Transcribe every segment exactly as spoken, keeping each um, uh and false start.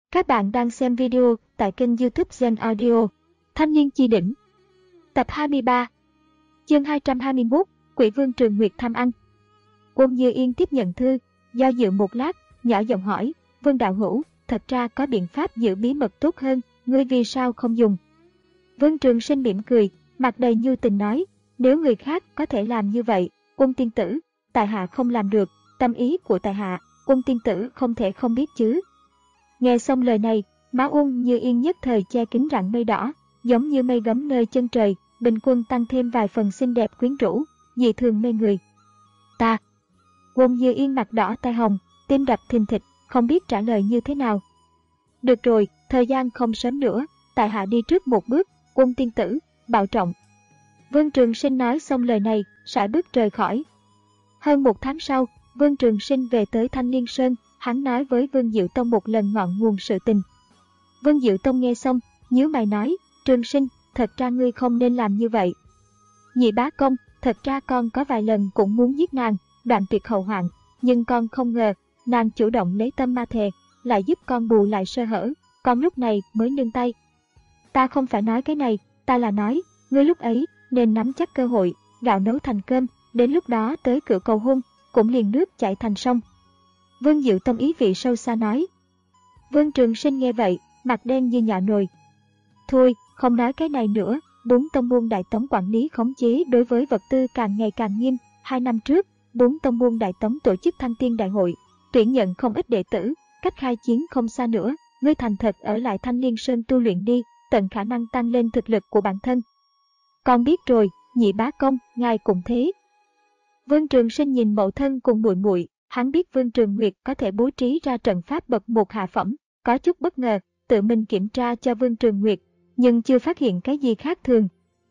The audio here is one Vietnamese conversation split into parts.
Các bạn đang xem video tại kênh YouTube Zen Audio. Thanh niên chi đỉnh. Tập hai mươi ba. Chương hai trăm hai mươi mốt. Quỷ vương Trường Nguyệt thăm ăn. Quân Như Yên tiếp nhận thư, do dự một lát, nhỏ giọng hỏi, Vương đạo hữu, thật ra có biện pháp giữ bí mật tốt hơn, ngươi vì sao không dùng? Vương Trường Sinh mỉm cười, mặt đầy nhu tình nói, nếu người khác có thể làm như vậy, Quân tiên tử, tại hạ không làm được, tâm ý của tại hạ, Quân tiên tử không thể không biết chứ. Nghe xong lời này, má Quân Như Yên nhất thời che kín rặng mây đỏ, giống như mây gấm nơi chân trời, bình quân tăng thêm vài phần xinh đẹp quyến rũ, dị thường mê người. Ta. Quân Như Yên mặt đỏ tai hồng, tim đập thình thịch, không biết trả lời như thế nào. Được rồi, thời gian không sớm nữa, tại hạ đi trước một bước, Quân tiên tử, bảo trọng. Vương Trường Sinh nói xong lời này, sải bước rời khỏi. Hơn một tháng sau, Vương Trường Sinh về tới Thanh Liên Sơn, hắn nói với Vương Diệu Tông một lần ngọn nguồn sự tình. Vương Diệu Tông nghe xong, nhíu mày nói, Trường Sinh, thật ra ngươi không nên làm như vậy. Nhị bá công, thật ra con có vài lần cũng muốn giết nàng, đoạn tuyệt hậu hoạn, nhưng con không ngờ, nàng chủ động lấy tâm ma thề, lại giúp con bù lại sơ hở, con lúc này mới nương tay. Ta không phải nói cái này, ta là nói, ngươi lúc ấy nên nắm chắc cơ hội, gạo nấu thành cơm, đến lúc đó tới cửa cầu hôn, cũng liền nước chảy thành sông. Vương Diệu Tông ý vị sâu xa nói. Vương Trường Sinh nghe vậy, mặt đen như nhạ nồi. Thôi, không nói cái này nữa, bốn tông môn Đại Tống quản lý khống chế đối với vật tư càng ngày càng nghiêm. Hai năm trước, bốn tông môn Đại Tống tổ chức Thăng Tiên Đại hội, tuyển nhận không ít đệ tử, cách khai chiến không xa nữa, ngươi thành thật ở lại Thanh Liên Sơn tu luyện đi, tận khả năng tăng lên thực lực của bản thân. Con biết rồi, nhị bá công, ngài cũng thế. Vương Trường Sinh nhìn mẫu thân cùng muội muội, hắn biết Vương Trường Nguyệt có thể bố trí ra trận pháp bậc một hạ phẩm, có chút bất ngờ, tự mình kiểm tra cho Vương Trường Nguyệt, nhưng chưa phát hiện cái gì khác thường.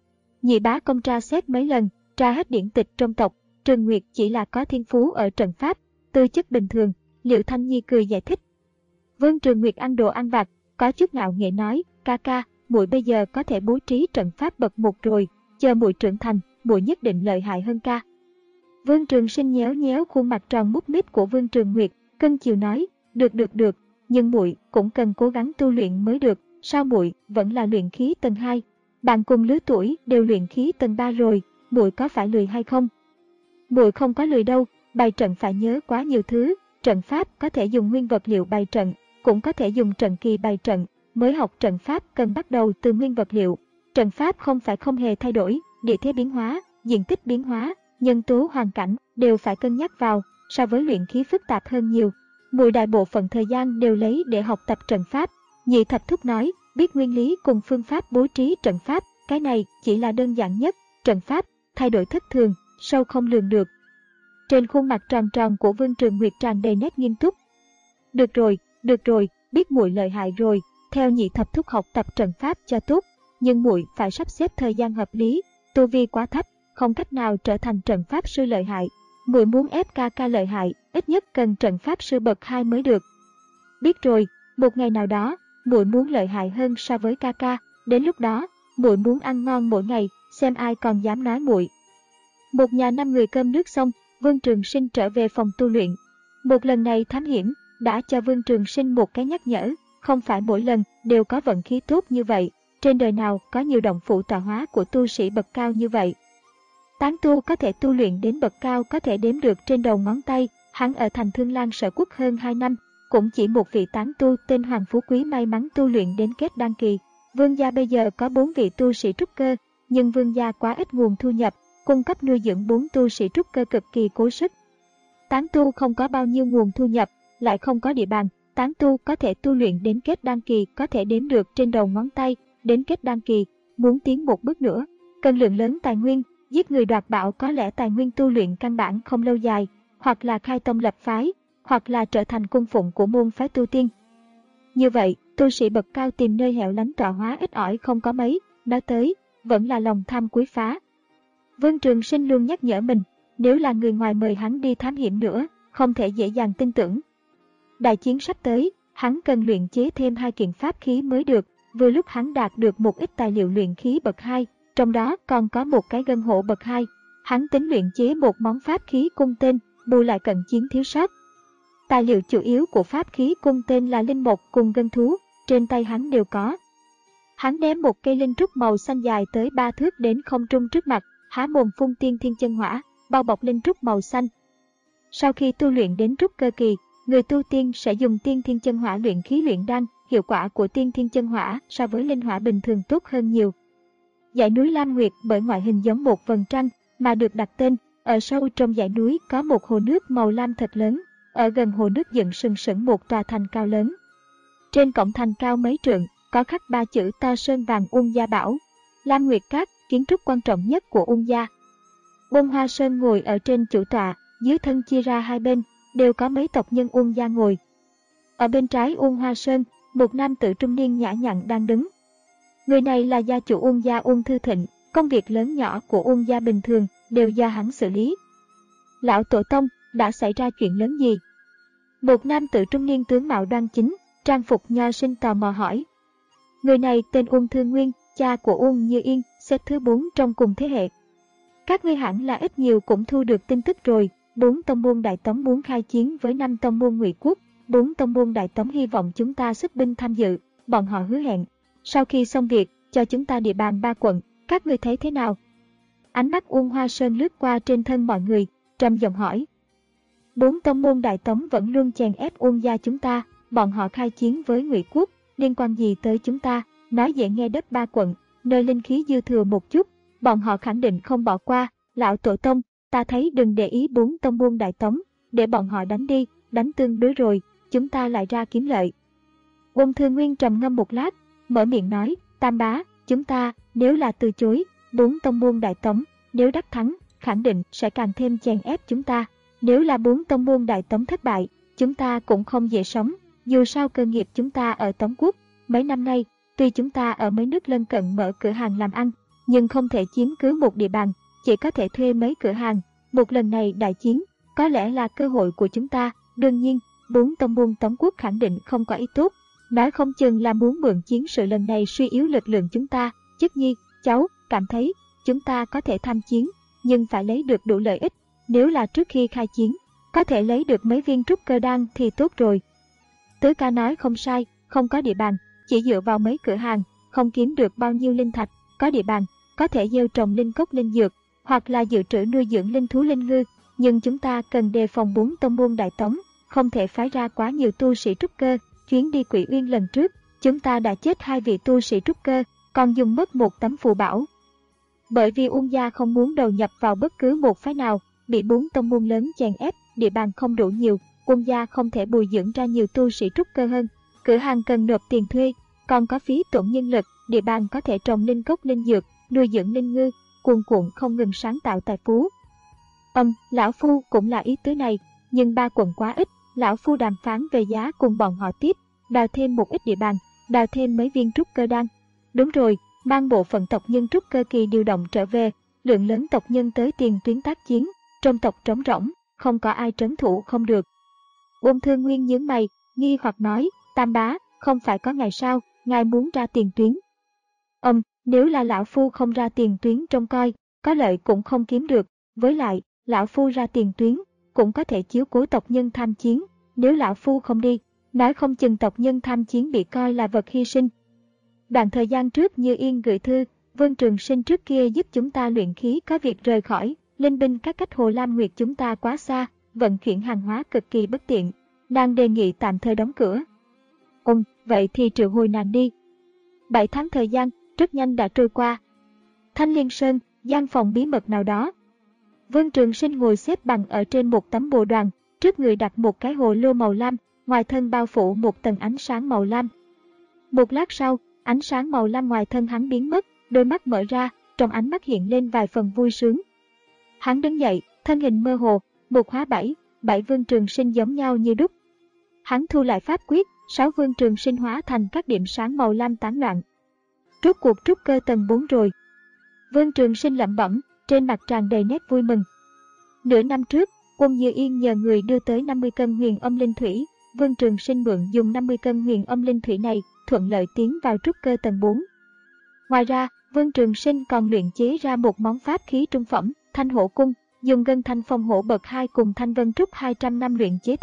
Nhị bá công tra xét mấy lần, tra hết điển tịch trong tộc, Trường Nguyệt chỉ là có thiên phú ở trận pháp, tư chất bình thường, Liệu Thanh Nhi cười giải thích. Vương Trường Nguyệt ăn đồ ăn vặt, có chút ngạo nghễ nói, ca ca, muội bây giờ có thể bố trí trận pháp bậc một rồi, chờ muội trưởng thành, muội nhất định lợi hại hơn ca. Vương Trường Sinh nhéo nhéo khuôn mặt tròn mút mít của Vương Trường Nguyệt, cưng chiều nói, được được được, nhưng muội cũng cần cố gắng tu luyện mới được, sao muội vẫn là luyện khí tầng hai, bạn cùng lứa tuổi đều luyện khí tầng ba rồi, muội có phải lười hay không? Muội không có lười đâu, bày trận phải nhớ quá nhiều thứ, trận pháp có thể dùng nguyên vật liệu bày trận, cũng có thể dùng trận kỳ bày trận, mới học trận pháp cần bắt đầu từ nguyên vật liệu. Trận pháp không phải không hề thay đổi, địa thế biến hóa, diện tích biến hóa, nhân tố hoàn cảnh đều phải cân nhắc vào, so với luyện khí phức tạp hơn nhiều. Muội đại bộ phận thời gian đều lấy để học tập trận pháp. Nhị thập thúc nói, biết nguyên lý cùng phương pháp bố trí trận pháp, cái này chỉ là đơn giản nhất, trận pháp thay đổi thất thường, sâu không lường được. Trên khuôn mặt tròn tròn của Vương Trường Nguyệt tràn đầy nét nghiêm túc. Được rồi, được rồi, biết muội lợi hại rồi, theo nhị thập thúc học tập trận pháp cho tốt, nhưng muội phải sắp xếp thời gian hợp lý, tu vi quá thấp, không cách nào trở thành trận pháp sư lợi hại. Muội muốn ép ca ca lợi hại, ít nhất cần trận pháp sư bậc hai mới được. Biết rồi, một ngày nào đó, muội muốn lợi hại hơn so với ca ca, đến lúc đó, muội muốn ăn ngon mỗi ngày, xem ai còn dám nói muội. Một nhà năm người cơm nước xong, Vương Trường Sinh trở về phòng tu luyện. Một lần này thám hiểm đã cho Vương Trường Sinh một cái nhắc nhở, không phải mỗi lần đều có vận khí tốt như vậy, trên đời nào có nhiều động phủ tọa hóa của tu sĩ bậc cao như vậy. Tán tu có thể tu luyện đến bậc cao có thể đếm được trên đầu ngón tay, hắn ở thành Thương Lan Sở Quốc hơn hai năm, cũng chỉ một vị tán tu tên Hoàng Phú Quý may mắn tu luyện đến kết đan kỳ. Vương gia bây giờ có bốn vị tu sĩ trúc cơ, nhưng vương gia quá ít nguồn thu nhập, cung cấp nuôi dưỡng bốn tu sĩ trúc cơ cực kỳ cố sức. Tán tu không có bao nhiêu nguồn thu nhập, lại không có địa bàn, tán tu có thể tu luyện đến kết đan kỳ có thể đếm được trên đầu ngón tay, đến kết đan kỳ, muốn tiến một bước nữa, cần lượng lớn tài nguyên, giết người đoạt bảo có lẽ tài nguyên tu luyện căn bản không lâu dài, hoặc là khai tông lập phái, hoặc là trở thành cung phụng của môn phái tu tiên. Như vậy, tu sĩ bậc cao tìm nơi hẻo lánh tọa hóa ít ỏi không có mấy, nói tới, vẫn là lòng tham quấy phá. Vương Trường Sinh luôn nhắc nhở mình, nếu là người ngoài mời hắn đi thám hiểm nữa, không thể dễ dàng tin tưởng. Đại chiến sắp tới, hắn cần luyện chế thêm hai kiện pháp khí mới được, vừa lúc hắn đạt được một ít tài liệu luyện khí bậc hai, trong đó còn có một cái gân hổ bậc hai. Hắn tính luyện chế một món pháp khí cung tên, bù lại cận chiến thiếu sót. Tài liệu chủ yếu của pháp khí cung tên là linh mộc cùng gân thú, trên tay hắn đều có. Hắn ném một cây linh trúc màu xanh dài tới ba thước đến không trung trước mặt, há mồm phun tiên thiên chân hỏa, bao bọc linh trúc màu xanh. Sau khi tu luyện đến trúc cơ kỳ, người tu tiên sẽ dùng tiên thiên chân hỏa luyện khí luyện đan, hiệu quả của tiên thiên chân hỏa so với linh hỏa bình thường tốt hơn nhiều. Dãy núi Lam Nguyệt bởi ngoại hình giống một vầng trăng mà được đặt tên, ở sâu trong dãy núi có một hồ nước màu lam thật lớn, ở gần hồ nước dựng sừng sững một tòa thành cao lớn. Trên cổng thành cao mấy trượng, có khắc ba chữ to sơn vàng Uông Gia Bảo. Lam Nguyệt Các, kiến trúc quan trọng nhất của Uông Gia. Uông Hoa Sơn ngồi ở trên chủ tọa, dưới thân chia ra hai bên, đều có mấy tộc nhân Uông Gia ngồi. Ở bên trái Uông Hoa Sơn, một nam tử trung niên nhã nhặn đang đứng. Người này là gia chủ Uông Gia Uông Thư Thịnh, công việc lớn nhỏ của Uông Gia bình thường đều do hắn xử lý. Lão tổ tông, đã xảy ra chuyện lớn gì? Một nam tử trung niên tướng mạo đoan chính, trang phục nho sinh tò mò hỏi. Người này tên Uông Thư Nguyên, cha của Uông Như Yên, xếp thứ bốn trong cùng thế hệ. Các ngươi hẳn là ít nhiều cũng thu được tin tức rồi, bốn tông môn Đại Tống muốn khai chiến với năm tông môn Ngụy Quốc, bốn tông môn Đại Tống hy vọng chúng ta xuất binh tham dự, bọn họ hứa hẹn. Sau khi xong việc, cho chúng ta địa bàn ba quận, các ngươi thấy thế nào? Ánh mắt Uông Hoa Sơn lướt qua trên thân mọi người, trầm giọng hỏi. Bốn tông môn Đại Tống vẫn luôn chèn ép Uông Gia chúng ta, bọn họ khai chiến với Ngụy Quốc, liên quan gì tới chúng ta? Nói dễ nghe đất ba quận, nơi linh khí dư thừa một chút, bọn họ khẳng định không bỏ qua. Lão tổ tông, ta thấy đừng để ý bốn tông môn Đại Tống, để bọn họ đánh đi, đánh tương đối rồi, chúng ta lại ra kiếm lợi. Uông Thư Nguyên trầm ngâm một lát, mở miệng nói, Tam bá, chúng ta, nếu là từ chối, bốn tông môn Đại Tống, nếu đắc thắng, khẳng định sẽ càng thêm chèn ép chúng ta. Nếu là bốn tông môn Đại Tống thất bại, chúng ta cũng không dễ sống, dù sao cơ nghiệp chúng ta ở Tống Quốc. Mấy năm nay, tuy chúng ta ở mấy nước lân cận mở cửa hàng làm ăn, nhưng không thể chiếm cứ một địa bàn, chỉ có thể thuê mấy cửa hàng. Một lần này đại chiến, có lẽ là cơ hội của chúng ta. Đương nhiên, bốn tông môn Tống Quốc khẳng định không có ý tốt, nói không chừng là muốn mượn chiến sự lần này suy yếu lực lượng chúng ta. Chất nhi, cháu, cảm thấy, chúng ta có thể tham chiến, nhưng phải lấy được đủ lợi ích. Nếu là trước khi khai chiến, có thể lấy được mấy viên trúc cơ đan thì tốt rồi. Tứ ca nói không sai, không có địa bàn, chỉ dựa vào mấy cửa hàng, không kiếm được bao nhiêu linh thạch. Có địa bàn, có thể gieo trồng linh cốc linh dược, hoặc là dự trữ nuôi dưỡng linh thú linh ngư. Nhưng chúng ta cần đề phòng bốn tông môn Đại Tống, không thể phái ra quá nhiều tu sĩ trúc cơ. Chuyến đi Quỷ Uyên lần trước, chúng ta đã chết hai vị tu sĩ trúc cơ, còn dùng mất một tấm phù bảo. Bởi vì Uông Gia không muốn đầu nhập vào bất cứ một phái nào, bị bốn tông môn lớn chèn ép, địa bàn không đủ nhiều, Uông Gia không thể bồi dưỡng ra nhiều tu sĩ trúc cơ hơn. Cửa hàng cần nộp tiền thuê, còn có phí tổn nhân lực, địa bàn có thể trồng linh cốc linh dược, nuôi dưỡng linh ngư, cuồn cuộn không ngừng sáng tạo tài phú. Ừm, lão phu cũng là ý tứ này, nhưng ba quận quá ít, lão phu đàm phán về giá cùng bọn họ tiếp, đào thêm một ít địa bàn, đào thêm mấy viên trúc cơ đan. Đúng rồi, mang bộ phận tộc nhân trúc cơ kỳ điều động trở về, lượng lớn tộc nhân tới tiền tuyến tác chiến, trong tộc trống rỗng, không có ai trấn thủ không được. Uông Thư Nguyên nhướng mày, nghi hoặc nói, Tam bá, không phải có ngày sao, ngài muốn ra tiền tuyến. Ừm, nếu là lão phu không ra tiền tuyến trông coi, có lợi cũng không kiếm được, với lại, lão phu ra tiền tuyến, cũng có thể chiếu cố tộc nhân tham chiến, nếu lão phu không đi, nói không chừng tộc nhân tham chiến bị coi là vật hy sinh. Đoạn thời gian trước Như Yên gửi thư, Vương Trường Sinh trước kia giúp chúng ta luyện khí có việc rời khỏi, linh binh các cách Hồ Lam Nguyệt chúng ta quá xa, vận chuyển hàng hóa cực kỳ bất tiện, nàng đề nghị tạm thời đóng cửa. Ừm, vậy thì triệu hồi nàng đi. Bảy tháng thời gian, rất nhanh đã trôi qua. Thanh Liên Sơn, gian phòng bí mật nào đó. Vương Trường Sinh ngồi xếp bằng ở trên một tấm bồ đoàn, trước người đặt một cái hồ lô màu lam, ngoài thân bao phủ một tầng ánh sáng màu lam. Một lát sau, ánh sáng màu lam ngoài thân hắn biến mất, đôi mắt mở ra, trong ánh mắt hiện lên vài phần vui sướng. Hắn đứng dậy, thân hình mơ hồ, một hóa bảy, bảy Vương Trường Sinh giống nhau như đúc. Hắn thu lại pháp quyết, sáu Vương Trường Sinh hóa thành các điểm sáng màu lam tán loạn. Rốt cuộc trúc cơ tầng bốn rồi. Vương Trường Sinh lẩm bẩm, trên mặt tràn đầy nét vui mừng. Nửa năm trước, Uông Như Yên nhờ người đưa tới năm mươi cân huyền âm linh thủy, Vương Trường Sinh mượn dùng năm mươi cân huyền âm linh thủy này, thuận lợi tiến vào trúc cơ tầng bốn. Ngoài ra, Vương Trường Sinh còn luyện chế ra một món pháp khí trung phẩm, Thanh Hổ Cung, dùng gân thanh phong hổ bậc hai cùng thanh vân trúc hai trăm năm luyện chế thành,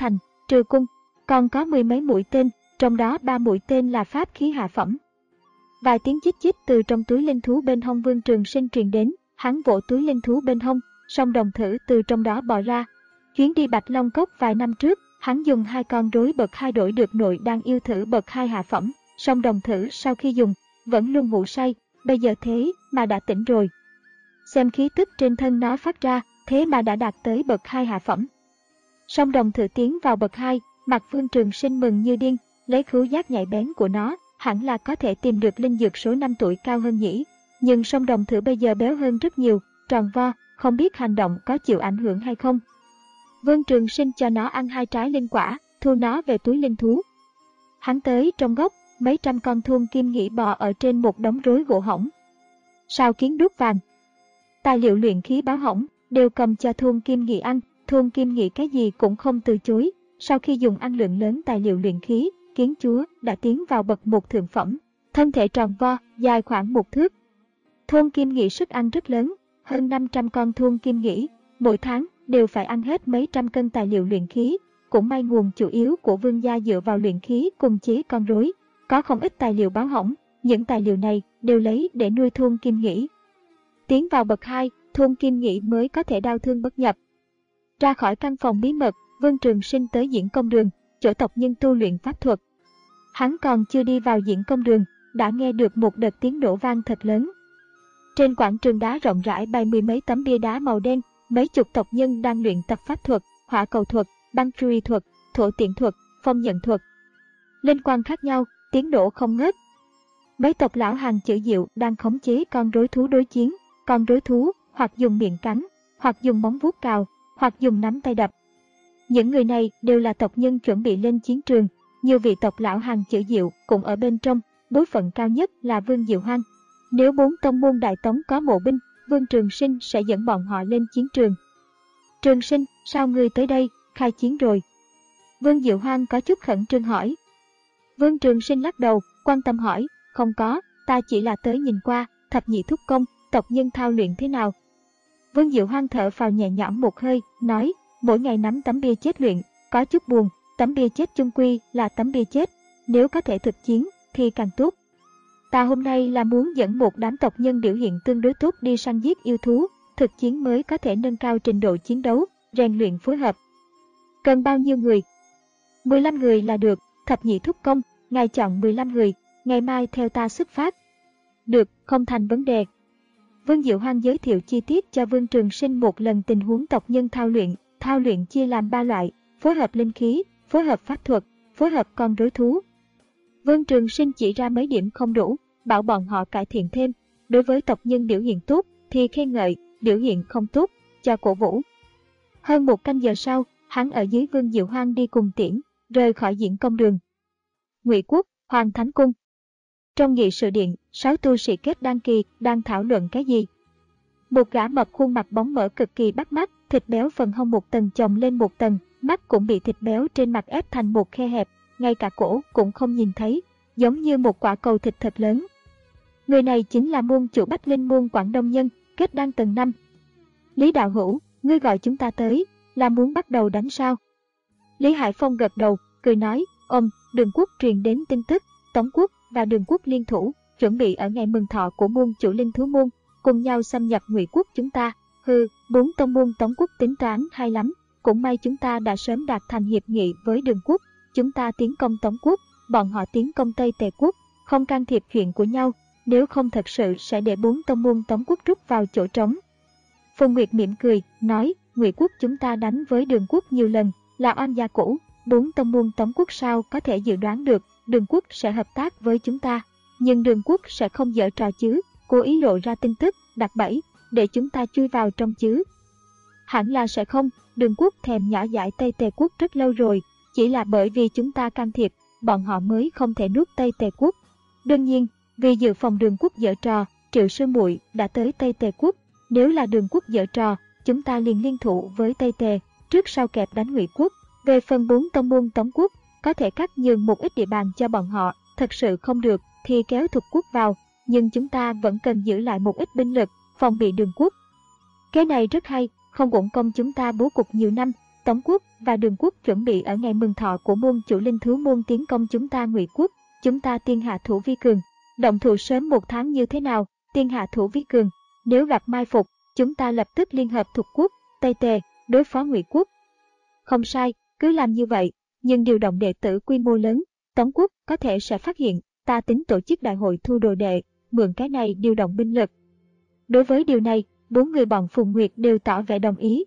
trừ cung, còn có mười mấy mũi tên, trong đó ba mũi tên là pháp khí hạ phẩm. Vài tiếng chích chích từ trong túi linh thú bên hông Vương Trường Sinh truyền đến, hắn vỗ túi linh thú bên hông, song đồng thử từ trong đó bò ra. Chuyến đi Bạch Long Cốc vài năm trước, hắn dùng hai con rối bậc hai đổi được nội đan yêu thử bậc hai hạ phẩm, song đồng thử sau khi dùng vẫn luôn ngủ say, bây giờ thế mà đã tỉnh rồi. Xem khí tức trên thân nó phát ra, thế mà đã đạt tới bậc hai hạ phẩm. Song đồng thử tiến vào bậc hai, mặt Vương Trường Sinh mừng như điên, lấy khứu giác nhạy bén của nó, hẳn là có thể tìm được linh dược số năm tuổi cao hơn nhỉ. Nhưng song đồng thử bây giờ béo hơn rất nhiều, tròn vo, không biết hành động có chịu ảnh hưởng hay không. Vương Trường Sinh cho nó ăn hai trái linh quả, thu nó về túi linh thú. Hắn tới trong góc, mấy trăm con thuôn kim nghĩ bò ở trên một đống rối gỗ hỏng. Sao kiến đuốc vàng, tài liệu luyện khí báo hỏng, đều cầm cho thuôn kim nghị ăn. Thuôn kim nghị cái gì cũng không từ chối. Sau khi dùng ăn lượng lớn tài liệu luyện khí, kiến chúa đã tiến vào bậc một thượng phẩm, thân thể tròn vo, dài khoảng một thước. Thuôn kim nghị sức ăn rất lớn, hơn năm trăm con thuôn kim nghị, mỗi tháng đều phải ăn hết mấy trăm cân tài liệu luyện khí. Cũng may nguồn chủ yếu của vương gia dựa vào luyện khí cùng chế con rối, có không ít tài liệu báo hỏng, những tài liệu này đều lấy để nuôi thuôn kim nghị. Tiến vào bậc hai, thuôn kim nghị mới có thể đau thương bất nhập. Ra khỏi căn phòng bí mật, Vương Trường Sinh tới diễn công đường, chỗ tộc nhân tu luyện pháp thuật. Hắn còn chưa đi vào diễn công đường, đã nghe được một đợt tiếng nổ vang thật lớn. Trên quảng trường đá rộng rãi bày mười mấy tấm bia đá màu đen, mấy chục tộc nhân đang luyện tập pháp thuật, hỏa cầu thuật, băng truy thuật, thổ tiễn thuật, phong nhận thuật. Linh quan khác nhau, tiếng nổ không ngớt. Mấy tộc lão hàng chữ diệu đang khống chế con rối thú đối chiến, con rối thú hoặc dùng miệng cắn, hoặc dùng móng vuốt cào, hoặc dùng nắm tay đập. Những người này đều là tộc nhân chuẩn bị lên chiến trường, nhiều vị tộc lão hàng chữ diệu cũng ở bên trong, bối phận cao nhất là Vương Diệu Hoang. Nếu bốn tông môn Đại Tống có mộ binh, Vương Trường Sinh sẽ dẫn bọn họ lên chiến trường. Trường Sinh, sao ngươi tới đây, khai chiến rồi? Vương Diệu Hoang có chút khẩn trương hỏi. Vương Trường Sinh lắc đầu, quan tâm hỏi, không có, ta chỉ là tới nhìn qua, thập nhị thúc công, tộc nhân thao luyện thế nào. Vương Diệu Hoang thở phào nhẹ nhõm một hơi, nói, mỗi ngày nắm tấm bia chết luyện, có chút buồn, tấm bia chết chung quy là tấm bia chết, nếu có thể thực chiến thì càng tốt. Ta hôm nay là muốn dẫn một đám tộc nhân biểu hiện tương đối tốt đi săn giết yêu thú, thực chiến mới có thể nâng cao trình độ chiến đấu, rèn luyện phối hợp. Cần bao nhiêu người? mười lăm người là được, thập nhị thúc công, ngài chọn mười lăm người, ngày mai theo ta xuất phát. Được, không thành vấn đề. Vương Diệu Hoang giới thiệu chi tiết cho Vương Trường Sinh một lần tình huống tộc nhân thao luyện. Thao luyện chia làm ba loại, phối hợp linh khí, phối hợp pháp thuật, phối hợp con rối thú. Vương Trường Sinh chỉ ra mấy điểm không đủ, bảo bọn họ cải thiện thêm. Đối với tộc nhân biểu hiện tốt thì khen ngợi, biểu hiện không tốt cho cổ vũ. Hơn một canh giờ sau, hắn ở dưới Vương Diệu Hoang đi cùng tiễn, rời khỏi diễn công đường. Ngụy Quốc, Hoàng Thánh Cung. Trong nghị sự điện, sáu tu sĩ kết đan kỳ đang thảo luận cái gì. Một gã mập khuôn mặt bóng mỡ cực kỳ bắt mắt, thịt béo phần hông một tầng chồng lên một tầng, mắt cũng bị thịt béo trên mặt ép thành một khe hẹp, ngay cả cổ cũng không nhìn thấy, giống như một quả cầu thịt thật lớn. Người này chính là môn chủ Bách Linh môn Quảng Đông Nhân, kết đan tầng năm. Lý đạo hữu, ngươi gọi chúng ta tới, là muốn bắt đầu đánh sao? Lý Hải Phong gật đầu, cười nói, ôm, Đường Quốc truyền đến tin tức, Tống Quốc và Đường Quốc liên thủ, chuẩn bị ở ngày mừng thọ của môn chủ Linh Thú môn, cùng nhau xâm nhập Ngụy Quốc chúng ta. Hừ, bốn tông môn Tống Quốc tính toán hay lắm, cũng may chúng ta đã sớm đạt thành hiệp nghị với Đường Quốc, chúng ta tiến công Tống Quốc, bọn họ tiến công Tây Tề Quốc, không can thiệp chuyện của nhau, nếu không thật sự sẽ để bốn tông môn Tống Quốc rút vào chỗ trống. Phùng Nguyệt mỉm cười, nói, Ngụy Quốc chúng ta đánh với Đường Quốc nhiều lần, là oan gia cũ, bốn tông môn Tống Quốc sao có thể dự đoán được, Đường Quốc sẽ hợp tác với chúng ta, nhưng Đường Quốc sẽ không giở trò chứ, cố ý lộ ra tin tức, đặt bẫy, để chúng ta chui vào trong chứ. Hẳn là sẽ không, Đường Quốc thèm nhỏ dãi Tây Tề Quốc rất lâu rồi, chỉ là bởi vì chúng ta can thiệp, bọn họ mới không thể nuốt Tây Tề Quốc. Đương nhiên, vì dự phòng Đường Quốc giở trò, Triệu Sư Muội đã tới Tây Tề Quốc, nếu là Đường Quốc giở trò, chúng ta liền liên thủ với Tây Tề, trước sau kẹp đánh Ngụy Quốc. Về phần bốn tông môn Tống Quốc, có thể cắt nhường một ít địa bàn cho bọn họ, thật sự không được thì kéo Thục Quốc vào, nhưng chúng ta vẫn cần giữ lại một ít binh lực, phòng bị Đường Quốc. Cái này rất hay, không uổng công chúng ta bố cục nhiều năm, Tống quốc và Đường quốc chuẩn bị ở ngày mừng thọ của môn chủ linh thú môn tiến công chúng ta Ngụy quốc, chúng ta tiên hạ thủ vi cường. Động thủ sớm một tháng như thế nào, tiên hạ thủ vi cường. Nếu gặp mai phục, chúng ta lập tức liên hợp Thục quốc, Tây Tề, đối phó Ngụy quốc. Không sai, cứ làm như vậy, nhưng điều động đệ tử quy mô lớn, Tống quốc có thể sẽ phát hiện, ta tính tổ chức đại hội thu đồ đệ, mượn cái này điều động binh lực. Đối với điều này, bốn người bọn Phùng Nguyệt đều tỏ vẻ đồng ý.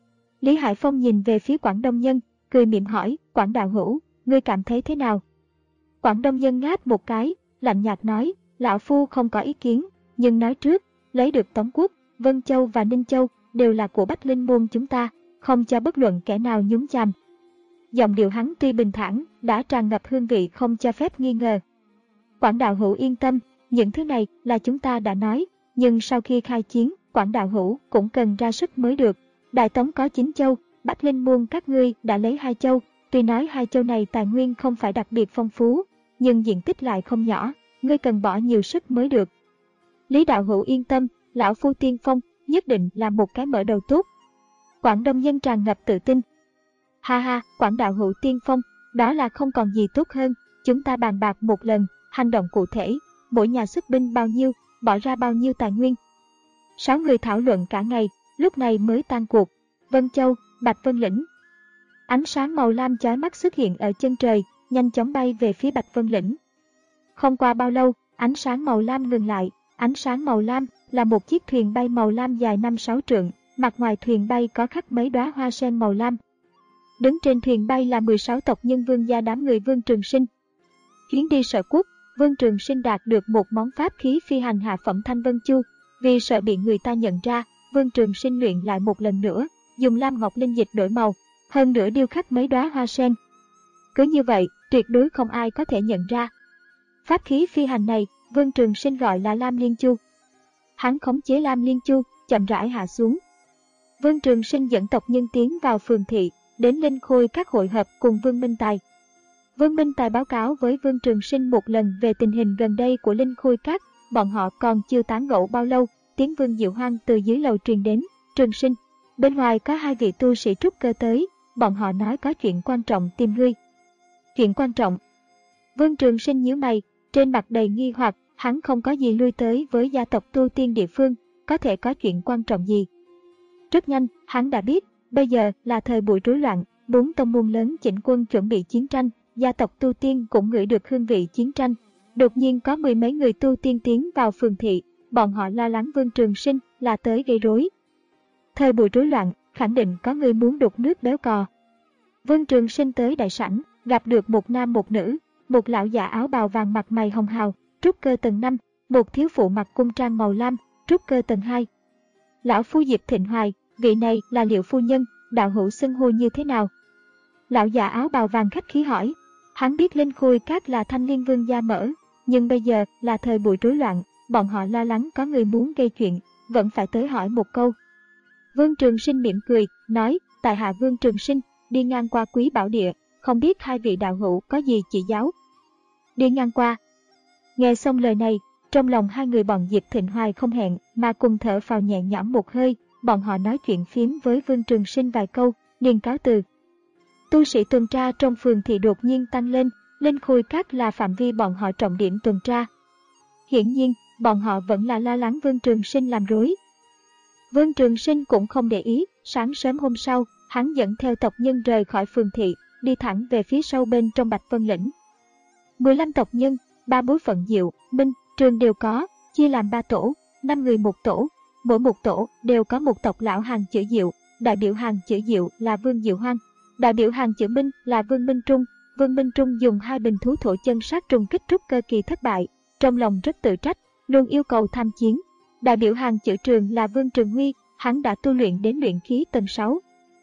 Lý Hải Phong nhìn về phía Quảng Đông Nhân, cười mỉm hỏi, Quảng đạo hữu, ngươi cảm thấy thế nào? Quảng Đông Nhân ngáp một cái, lạnh nhạt nói, lão phu không có ý kiến, nhưng nói trước, lấy được Tống quốc, Vân Châu và Ninh Châu đều là của Bách Linh môn chúng ta, không cho bất luận kẻ nào nhúng chàm. Giọng điệu hắn tuy bình thản, đã tràn ngập hương vị không cho phép nghi ngờ. Quảng đạo hữu yên tâm, những thứ này là chúng ta đã nói, nhưng sau khi khai chiến, Quảng đạo hữu cũng cần ra sức mới được. Đại Tống có chín châu, Bách Linh môn các ngươi đã lấy hai châu, tuy nói hai châu này tài nguyên không phải đặc biệt phong phú, nhưng diện tích lại không nhỏ, ngươi cần bỏ nhiều sức mới được. Lý đạo hữu yên tâm, lão phu tiên phong, nhất định là một cái mở đầu tốt. Quảng Đông Nhân tràn ngập tự tin. Ha ha, Quảng đạo hữu tiên phong, đó là không còn gì tốt hơn, chúng ta bàn bạc một lần, hành động cụ thể, mỗi nhà xuất binh bao nhiêu, bỏ ra bao nhiêu tài nguyên. Sáu người thảo luận cả ngày, lúc này mới tan cuộc. Vân Châu, Bạch Vân Lĩnh. Ánh sáng màu lam chói mắt xuất hiện ở chân trời, nhanh chóng bay về phía Bạch Vân Lĩnh. Không qua bao lâu, ánh sáng màu lam ngừng lại. Ánh sáng màu lam là một chiếc thuyền bay màu lam dài năm sáu trượng, mặt ngoài thuyền bay có khắc mấy đóa hoa sen màu lam. Đứng trên thuyền bay là mười sáu tộc nhân vương gia đám người Vương Trường Sinh. Chuyến đi Sở Quốc, Vương Trường Sinh đạt được một món pháp khí phi hành hạ phẩm Thanh Vân Chu. Vì sợ bị người ta nhận ra, Vương Trường Sinh luyện lại một lần nữa, dùng lam ngọc linh dịch đổi màu, hơn nữa điêu khắc mấy đóa hoa sen. Cứ như vậy, tuyệt đối không ai có thể nhận ra. Pháp khí phi hành này, Vương Trường Sinh gọi là Lam Liên Chu. Hắn khống chế Lam Liên Chu, chậm rãi hạ xuống. Vương Trường Sinh dẫn tộc nhân tiến vào phường thị, đến Linh Khôi các hội hợp cùng Vương Minh Tài. Vương Minh Tài báo cáo với Vương Trường Sinh một lần về tình hình gần đây của Linh Khôi các, bọn họ còn chưa tán gẫu bao lâu, tiếng Vương Diệu Hoang từ dưới lầu truyền đến, Trường Sinh, bên ngoài có hai vị tu sĩ trúc cơ tới, bọn họ nói có chuyện quan trọng tìm ngươi. Chuyện quan trọng? Vương Trường Sinh nhíu mày, trên mặt đầy nghi hoặc, hắn không có gì lui tới với gia tộc tu tiên địa phương, có thể có chuyện quan trọng gì. Rất nhanh, hắn đã biết, bây giờ là thời buổi rối loạn, bốn tông môn lớn chỉnh quân chuẩn bị chiến tranh, gia tộc tu tiên cũng ngửi được hương vị chiến tranh. Đột nhiên có mười mấy người tu tiên tiến vào phường thị, bọn họ lo lắng Vương Trường Sinh là tới gây rối. Thời buổi rối loạn, khẳng định có người muốn đục nước béo cò. Vương Trường Sinh tới đại sảnh, gặp được một nam một nữ, một lão già áo bào vàng mặt mày hồng hào, trúc cơ tầng năm, một thiếu phụ mặc cung trang màu lam, trúc cơ tầng hai. Lão phu Diệp Thịnh Hoài, vị này là Liệu phu nhân, đạo hữu xưng hô như thế nào? Lão già áo bào vàng khách khí hỏi. Hắn biết Linh Khôi các là Thanh Liên Vương gia mở, nhưng bây giờ là thời buổi rối loạn, bọn họ lo lắng có người muốn gây chuyện, vẫn phải tới hỏi một câu. Vương Trường Sinh mỉm cười, nói, tại hạ Vương Trường Sinh, đi ngang qua Quý Bảo Địa, không biết hai vị đạo hữu có gì chỉ giáo. Đi ngang qua. Nghe xong lời này, trong lòng hai người bọn Diệp Thịnh Hoài không hẹn mà cùng thở phào nhẹ nhõm một hơi, bọn họ nói chuyện phiếm với Vương Trường Sinh vài câu, liền cáo từ. Tu sĩ tuần tra trong phường thị đột nhiên tăng lên, Linh Khôi các là phạm vi bọn họ trọng điểm tuần tra. Hiển nhiên, bọn họ vẫn là lo lắng Vương Trường Sinh làm rối. Vương Trường Sinh cũng không để ý, sáng sớm hôm sau, hắn dẫn theo tộc nhân rời khỏi phường thị, đi thẳng về phía sau bên trong Bạch Vân Lĩnh. mười lăm tộc nhân, ba bối phận Diệu, Minh, Trường đều có, chia làm ba tổ, năm người một tổ, mỗi một tổ đều có một tộc lão hàng chữ Diệu, đại biểu hàng chữ Diệu là Vương Diệu Hoang. Đại biểu hàng chữ Minh là Vương Minh Trung, Vương Minh Trung dùng hai bình thú thổ chân sát trùng kích trúc cơ kỳ thất bại, trong lòng rất tự trách, luôn yêu cầu tham chiến. Đại biểu hàng chữ Trường là Vương Trường Huy, hắn đã tu luyện đến luyện khí tầng sáu.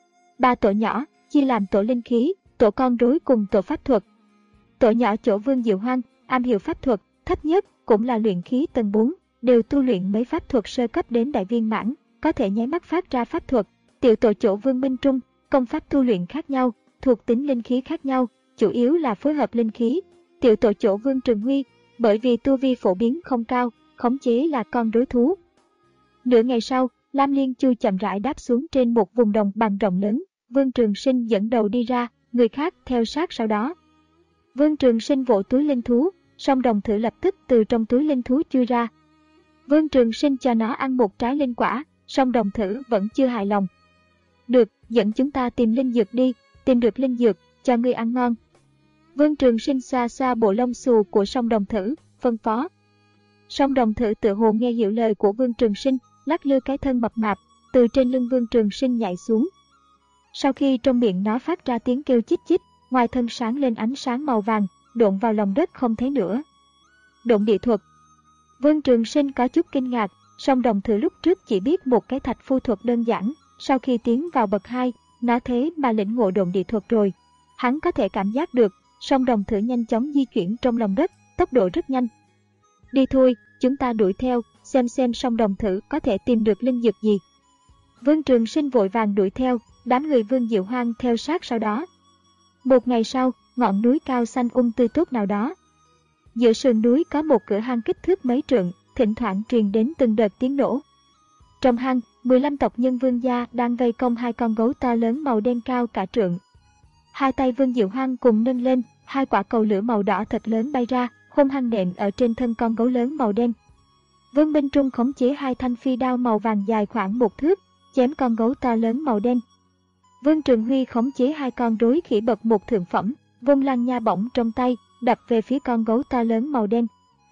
Ba tổ nhỏ, chia làm tổ linh khí, tổ con rối cùng tổ pháp thuật. Tổ nhỏ chỗ Vương Diệu Hoang, am hiểu pháp thuật, thấp nhất cũng là luyện khí tầng bốn, đều tu luyện mấy pháp thuật sơ cấp đến đại viên mãn, có thể nháy mắt phát ra pháp thuật. Tiểu tổ chỗ Vương Minh Trung, công pháp tu luyện khác nhau, thuộc tính linh khí khác nhau, chủ yếu là phối hợp linh khí. Tiểu tổ chỗ Vương Trường Huy, bởi vì tu vi phổ biến không cao, khống chế là con rối thú. Nửa ngày sau, Lam Liên Chu chậm rãi đáp xuống trên một vùng đồng bằng rộng lớn, Vương Trường Sinh dẫn đầu đi ra, người khác theo sát sau đó. Vương Trường Sinh vỗ túi linh thú, song đồng thử lập tức từ trong túi linh thú chui ra. Vương Trường Sinh cho nó ăn một trái linh quả, song đồng thử vẫn chưa hài lòng. Được, dẫn chúng ta tìm linh dược đi, tìm được linh dược, cho ngươi ăn ngon. Vương Trường Sinh xoa xoa bộ lông xù của song đồng thử, phân phó. Song đồng thử tựa hồ nghe hiểu lời của Vương Trường Sinh, lắc lư cái thân mập mạp, từ trên lưng Vương Trường Sinh nhảy xuống. Sau khi trong miệng nó phát ra tiếng kêu chích chích, ngoài thân sáng lên ánh sáng màu vàng, độn vào lòng đất không thấy nữa. Độn địa thuật. Vương Trường Sinh có chút kinh ngạc, song đồng thử lúc trước chỉ biết một cái thạch phu thuật đơn giản, sau khi tiến vào bậc hai, nó thế mà lĩnh ngộ độn địa thuật rồi. Hắn có thể cảm giác được, song đồng thử nhanh chóng di chuyển trong lòng đất, tốc độ rất nhanh. Đi thôi, chúng ta đuổi theo, xem xem song đồng thử có thể tìm được linh dược gì. Vương Trường Sinh vội vàng đuổi theo, đám người Vương Diệu Hoang theo sát sau đó. Một ngày sau, ngọn núi cao xanh um tươi tốt nào đó. Giữa sườn núi có một cửa hang kích thước mấy trượng, thỉnh thoảng truyền đến từng đợt tiếng nổ. Trong hang, mười lăm tộc nhân Vương gia đang vây công hai con gấu to lớn màu đen cao cả trượng. Hai tay Vương Diệu Hoang cùng nâng lên, hai quả cầu lửa màu đỏ thật lớn bay ra, hung hăng nện ở trên thân con gấu lớn màu đen. Vương Minh Trung khống chế hai thanh phi đao màu vàng dài khoảng một thước, chém con gấu to lớn màu đen. Vương Trường Huy khống chế hai con rối khỉ bậc một thượng phẩm, vung lăng nha bổng trong tay, đập về phía con gấu to lớn màu đen.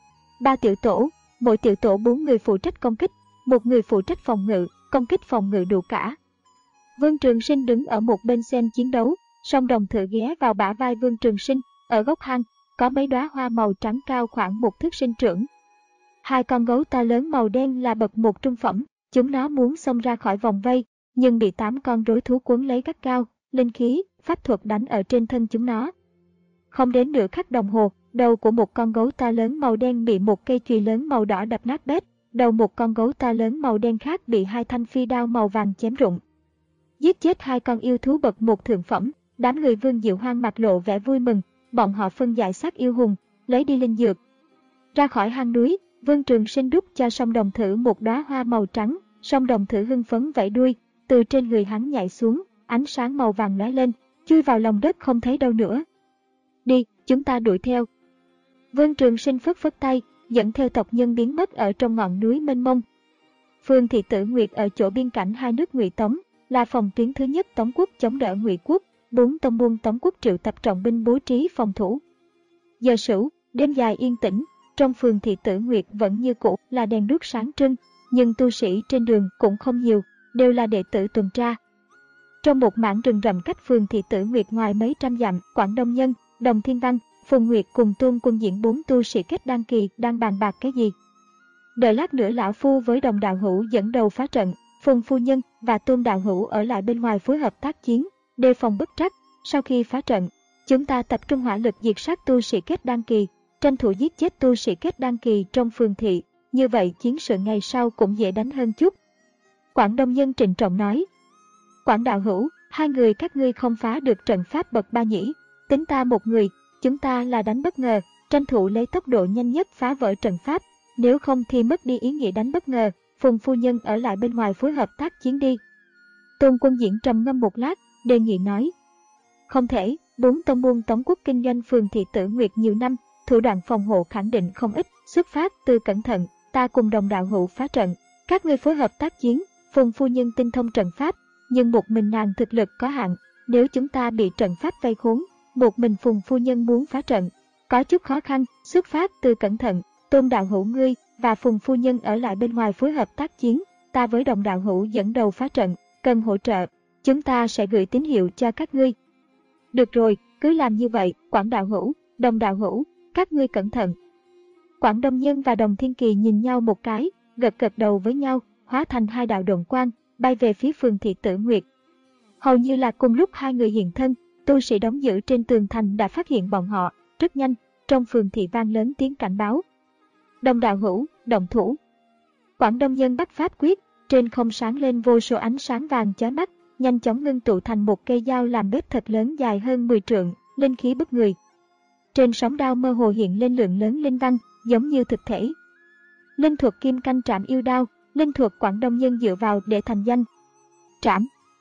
Ba tiểu tổ, mỗi tiểu tổ bốn người phụ trách công kích, một người phụ trách phòng ngự, công kích phòng ngự đủ cả. Vương Trường Sinh đứng ở một bên xem chiến đấu, song đồng thử ghé vào bả vai Vương Trường Sinh, ở góc hang có mấy đóa hoa màu trắng cao khoảng một thước sinh trưởng. Hai con gấu to lớn màu đen là bậc một trung phẩm, chúng nó muốn xông ra khỏi vòng vây, nhưng bị tám con rối thú cuốn lấy gắt gao, linh khí, pháp thuật đánh ở trên thân chúng nó. Không đến nửa khắc đồng hồ, đầu của một con gấu to lớn màu đen bị một cây chùy lớn màu đỏ đập nát bét, đầu một con gấu to lớn màu đen khác bị hai thanh phi đao màu vàng chém rụng. Giết chết hai con yêu thú bậc một thượng phẩm, đám người Vương Diệu Hoang mặt lộ vẻ vui mừng, bọn họ phân giải xác yêu hùng, lấy đi linh dược. Ra khỏi hang núi, Vương Trường Sinh đút cho song đồng thử một đóa hoa màu trắng, song đồng thử hưng phấn vẫy đuôi, từ trên người hắn nhảy xuống, ánh sáng màu vàng lóe lên, chui vào lòng đất không thấy đâu nữa. Đi, chúng ta đuổi theo. Vương Trường Sinh phất phất tay, dẫn theo tộc nhân biến mất ở trong ngọn núi mênh mông. Phương thị Tử Nguyệt ở chỗ biên cảnh hai nước Ngụy Tống, là phòng tuyến thứ nhất Tống quốc chống đỡ Ngụy quốc, bốn tông môn Tống quốc triệu tập trọng binh bố trí phòng thủ. Giờ sửu, đêm dài yên tĩnh, trong phường thị Tử Nguyệt vẫn như cũ là đèn đuốc sáng trưng, nhưng tu sĩ trên đường cũng không nhiều, đều là đệ tử tuần tra. Trong một mảng rừng rậm cách phường thị Tử Nguyệt ngoài mấy trăm dặm, Quảng Đông Nhân, Đồng Thiên Văn, Phùng Nguyệt cùng Tôn Quân Diễn bốn tu sĩ kết đăng kỳ đang bàn bạc cái gì. Đợi lát nữa lão phu với Đồng đạo hữu dẫn đầu phá trận, Phùng phu nhân và Tôn đạo hữu ở lại bên ngoài phối hợp tác chiến, đề phòng bất trắc. Sau khi phá trận, chúng ta tập trung hỏa lực diệt sát tu sĩ kết đăng kỳ, tranh thủ giết chết tu sĩ kết đăng kỳ trong phường thị, như vậy chiến sự ngày sau cũng dễ đánh hơn chút. Quảng Đông Nhân trịnh trọng nói. Quảng đạo hữu, hai người các ngươi không phá được trận pháp bậc ba nhỉ, tính ta một người, chúng ta là đánh bất ngờ, tranh thủ lấy tốc độ nhanh nhất phá vỡ trận pháp, nếu không thì mất đi ý nghĩa đánh bất ngờ. Phùng phu nhân ở lại bên ngoài phối hợp tác chiến đi. Tôn Quân Diễn trầm ngâm một lát, đề nghị nói. Không thể, bốn tông môn Tống quốc kinh doanh phường thị Tử Nguyệt nhiều năm, thủ đoạn phòng hộ khẳng định không ít, xuất phát từ cẩn thận, ta cùng Đồng đạo hữu phá trận, các ngươi phối hợp tác chiến. Phùng phu nhân tinh thông trận pháp, nhưng một mình nàng thực lực có hạn, nếu chúng ta bị trận pháp vây khốn, một mình Phùng phu nhân muốn phá trận, có chút khó khăn, xuất phát từ cẩn thận, Tôn đạo hữu ngươi và Phùng phu nhân ở lại bên ngoài phối hợp tác chiến, ta với Đồng đạo hữu dẫn đầu phá trận, cần hỗ trợ, chúng ta sẽ gửi tín hiệu cho các ngươi. Được rồi, cứ làm như vậy, Quảng đạo hữu, Đồng đạo hữu, các ngươi cẩn thận. Quảng Đông Nhân và Đồng Thiên Kỳ nhìn nhau một cái, gật gật đầu với nhau, hóa thành hai đạo độn quang, bay về phía phường thị Tử Nguyệt. Hầu như là cùng lúc hai người hiện thân, tu sĩ đóng giữ trên tường thành đã phát hiện bọn họ, rất nhanh, trong phường thị vang lớn tiếng cảnh báo. Đồng đạo hữu, động thủ. Quảng Đông Nhân bắt pháp quyết, trên không sáng lên vô số ánh sáng vàng chói mắt, nhanh chóng ngưng tụ thành một cây dao làm bếp thật lớn dài hơn mười trượng, linh khí bức người. Trên sóng đao mơ hồ hiện lên lượng lớn linh văn, giống như thực thể. Linh thuật kim canh trảm yêu đao, linh thuật Quảng Đông Nhân dựa vào để thành danh. Trảm.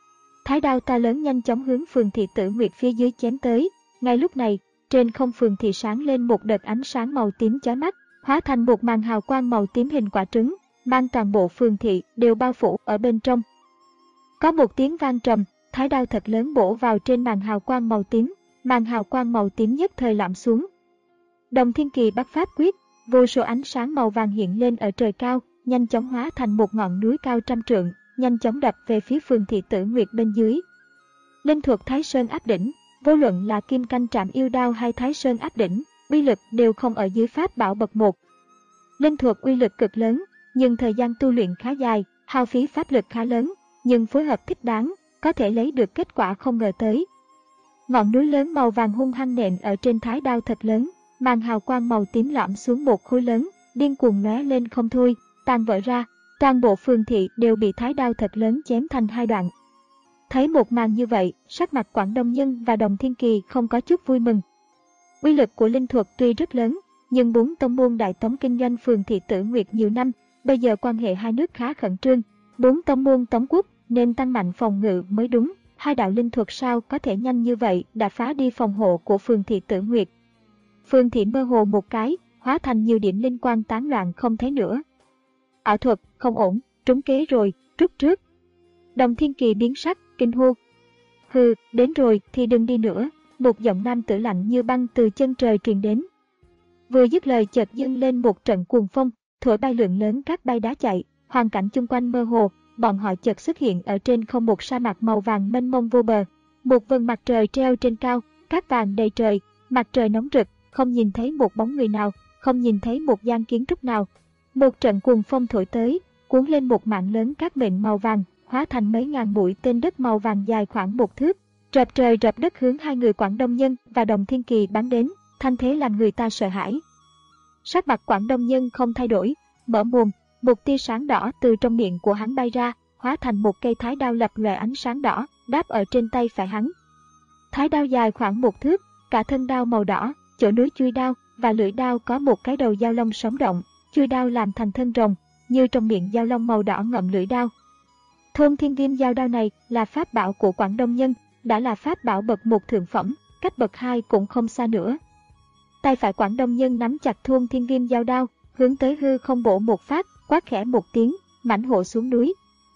Thái đao to lớn nhanh chóng hướng Phường Thị Tử Nguyệt phía dưới chém tới. Ngay lúc này, trên không Phường Thị sáng lên một đợt ánh sáng màu tím chói mắt, hóa thành một màn hào quang màu tím hình quả trứng, mang toàn bộ Phường Thị đều bao phủ ở bên trong. Có một tiếng vang trầm, thái đao thật lớn bổ vào trên màn hào quang màu tím, màn hào quang màu tím nhất thời lặm xuống. Đồng Thiên Kỳ bắt pháp quyết, vô số ánh sáng màu vàng hiện lên ở trời cao, nhanh chóng hóa thành một ngọn núi cao trăm trượng, nhanh chóng đập về phía Phường Thị Tử Nguyệt bên dưới. Linh thuật Thái Sơn áp đỉnh, vô luận là Kim Canh Trảm Yêu Đao hay Thái Sơn áp đỉnh, uy lực đều không ở dưới pháp bảo bậc một. Linh thuật uy lực cực lớn, nhưng thời gian tu luyện khá dài, hao phí pháp lực khá lớn, nhưng phối hợp thích đáng, có thể lấy được kết quả không ngờ tới. Ngọn núi lớn màu vàng hung hăng nện ở trên thái đao thật lớn, màn hào quang màu tím lõm xuống một khối lớn, điên cuồng lóe lên không thôi, tan vỡ ra, toàn bộ Phường Thị đều bị thái đao thật lớn chém thành hai đoạn. Thấy một màn như vậy, sắc mặt Quảng Đông Nhân và Đồng Thiên Kỳ không có chút vui mừng. Uy lực của linh thuật tuy rất lớn, nhưng bốn tông môn đại tống kinh doanh Phường Thị Tử Nguyệt nhiều năm, bây giờ quan hệ hai nước khá khẩn trương, bốn tông môn Tống quốc nên tăng mạnh phòng ngự mới đúng. Hai đạo linh thuật sao có thể nhanh như vậy đã phá đi phòng hộ của Phường Thị Tử Nguyệt. Phường Thị mơ hồ một cái, hóa thành nhiều điểm linh quang tán loạn không thấy nữa. Ảo thuật, không ổn, trúng kế rồi, rút trước. Đồng Thiên Kỳ biến sắc, kinh hô. Hừ, đến rồi thì đừng đi nữa, một giọng nam tử lạnh như băng từ chân trời truyền đến. Vừa dứt lời chợt dâng lên một trận cuồng phong, thổi bay lượng lớn các bay đá chạy, hoàn cảnh chung quanh mơ hồ, bọn họ chợt xuất hiện ở trên không một sa mạc màu vàng mênh mông vô bờ. Một vầng mặt trời treo trên cao, cát vàng đầy trời, mặt trời nóng rực, không nhìn thấy một bóng người nào, không nhìn thấy một gian kiến trúc nào. Một trận cuồng phong thổi tới, cuốn lên một mảng lớn cát mịn màu vàng, hóa thành mấy ngàn mũi tên đất màu vàng dài khoảng một thước, rập trời rập đất hướng hai người Quảng Đông Nhân và Đồng Thiên Kỳ bắn đến, thanh thế làm người ta sợ hãi. Sắc mặt Quảng Đông Nhân không thay đổi, mở mồm, một tia sáng đỏ từ trong miệng của hắn bay ra, hóa thành một cây thái đao lập lòe ánh sáng đỏ, đáp ở trên tay phải hắn. Thái đao dài khoảng một thước, cả thân đao màu đỏ, chỗ núi chui đao và lưỡi đao có một cái đầu dao long sống động, chui đao làm thành thân rồng, như trong miệng dao long màu đỏ ngậm lưỡi đao. Thôn Thiên Viêm dao đao này là pháp bảo của Quảng Đông Nhân, đã là pháp bảo bậc một thượng phẩm, cách bậc hai cũng không xa nữa. Tay phải Quảng Đông Nhân nắm chặt Thôn Thiên Viêm dao đao, hướng tới hư không bổ một phát, quát khẽ một tiếng, mãnh hộ xuống núi.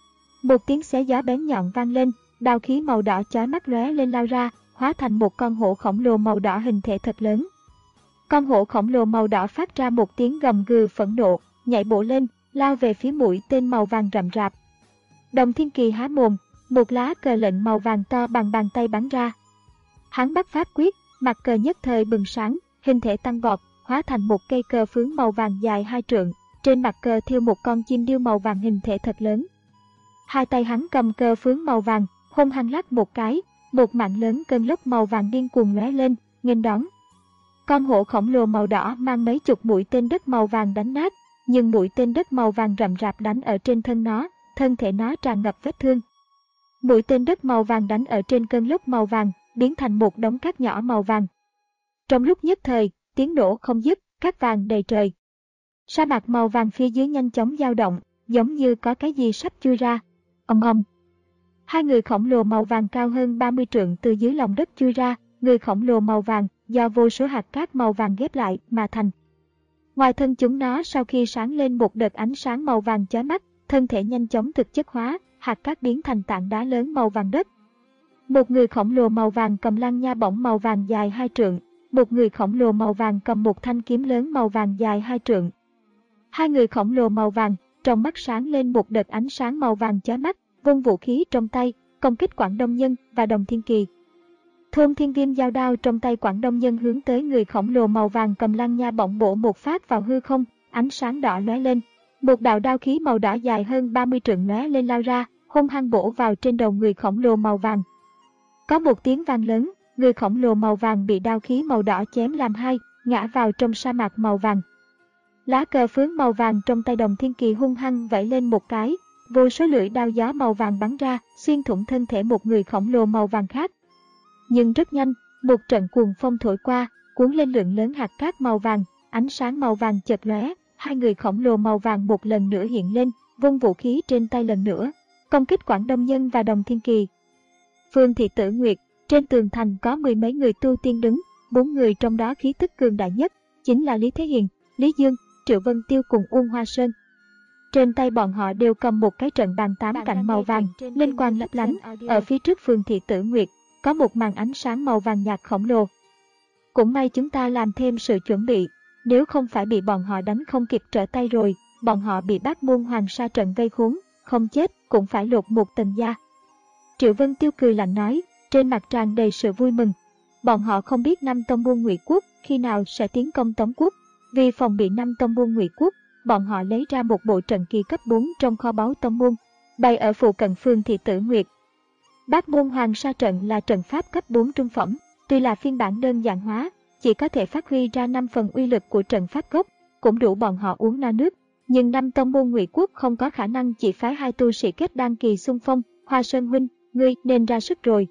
Một tiếng xé gió bén nhọn vang lên, đao khí màu đỏ chói mắt lóe lên lao ra, hóa thành một con hổ khổng lồ màu đỏ hình thể thật lớn. Con hổ khổng lồ màu đỏ phát ra một tiếng gầm gừ phẫn nộ, nhảy bổ lên, lao về phía mũi tên màu vàng rậm rạp. Đồng Thiên Kỳ há mồm, một lá cờ lệnh màu vàng to bằng bàn tay bắn ra. Hắn bắt pháp quyết, mặt cờ nhất thời bừng sáng, hình thể tăng vọt, hóa thành một cây cờ phướng màu vàng dài hai trượng, trên mặt cờ thêu một con chim điêu màu vàng hình thể thật lớn. Hai tay hắn cầm cờ phướng màu vàng, hung hăng lắc một cái, một mảng lớn cơn lốc màu vàng điên cuồng lóe lên, nghênh đón. Con hổ khổng lồ màu đỏ mang mấy chục mũi tên đất màu vàng đánh nát, nhưng mũi tên đất màu vàng rậm rạp đánh ở trên thân nó, thân thể nó tràn ngập vết thương. Mũi tên đất màu vàng đánh ở trên cơn lốc màu vàng, biến thành một đống cát nhỏ màu vàng. Trong lúc nhất thời, tiếng nổ không dứt, cát vàng đầy trời. Sa mạc màu vàng phía dưới nhanh chóng dao động, giống như có cái gì sắp chui ra. Ầm ầm. Hai người khổng lồ màu vàng cao hơn ba mươi trượng từ dưới lòng đất chui ra, người khổng lồ màu vàng do vô số hạt cát màu vàng ghép lại mà thành. Ngoài thân chúng nó sau khi sáng lên một đợt ánh sáng màu vàng chói mắt, thân thể nhanh chóng thực chất hóa, hạt cát biến thành tảng đá lớn màu vàng đất. Một người khổng lồ màu vàng cầm lăng nha bổng màu vàng dài hai trượng, một người khổng lồ màu vàng cầm một thanh kiếm lớn màu vàng dài hai trượng. Hai người khổng lồ màu vàng, trong mắt sáng lên một đợt ánh sáng màu vàng chói mắt, vung vũ khí trong tay, công kích Quảng Đông Nhân và Đồng Thiên Kỳ. Thôn Thiên Viêm dao đao trong tay Quảng Đông Nhân hướng tới người khổng lồ màu vàng cầm lăng nha bổng bổ một phát vào hư không, ánh sáng đỏ lóe lên. Một đạo đao khí màu đỏ dài hơn ba mươi trượng lóe lên lao ra, hung hăng bổ vào trên đầu người khổng lồ màu vàng. Có một tiếng vang lớn, người khổng lồ màu vàng bị đao khí màu đỏ chém làm hai, ngã vào trong sa mạc màu vàng. Lá cờ phướng màu vàng trong tay Đồng Thiên Kỳ hung hăng vẫy lên một cái, vô số lưỡi đao gió màu vàng bắn ra, xuyên thủng thân thể một người khổng lồ màu vàng khác. Nhưng rất nhanh, một trận cuồng phong thổi qua, cuốn lên lượng lớn hạt cát màu vàng, ánh sáng màu vàng chợt lóe, hai người khổng lồ màu vàng một lần nữa hiện lên, vung vũ khí trên tay lần nữa, công kích Quảng Đông Nhân và Đồng Thiên Kỳ. Phường Thị Tử Nguyệt, trên tường thành có mười mấy người tu tiên đứng, bốn người trong đó khí tức cường đại nhất, chính là Lý Thế Hiền, Lý Dương, Triệu Vân Tiêu cùng Uông Hoa Sơn. Trên tay bọn họ đều cầm một cái trận bàn tám cạnh màu vàng, linh quang lấp lánh. Ở phía trước Phường Thị Tử Nguyệt, có một màn ánh sáng màu vàng nhạt khổng lồ. Cũng may chúng ta làm thêm sự chuẩn bị, nếu không phải bị bọn họ đánh không kịp trở tay rồi, bọn họ bị Bát Môn Hoàng Sa trận vây khốn, không chết cũng phải lột một tầng da. Triệu Vân Tiêu cười lạnh nói, trên mặt tràn đầy sự vui mừng. Bọn họ không biết năm tông môn Ngụy Quốc khi nào sẽ tiến công Tống Quốc, vì phòng bị năm tông môn Ngụy Quốc, bọn họ lấy ra một bộ trận kỳ cấp bốn trong kho báu tông môn, bày ở phụ cận Phường Thị Tử Nguyệt. Bát Môn Hoàng Sa trận là trận pháp cấp bốn trung phẩm, tuy là phiên bản đơn giản hóa, chỉ có thể phát huy ra năm phần uy lực của trận pháp gốc, cũng đủ bọn họ uống no nước. Nhưng năm tông môn Ngụy Quốc không có khả năng chỉ phái hai tu sĩ kết đan kỳ xung phong. Hoa Sơn huynh, ngươi nên ra sức rồi.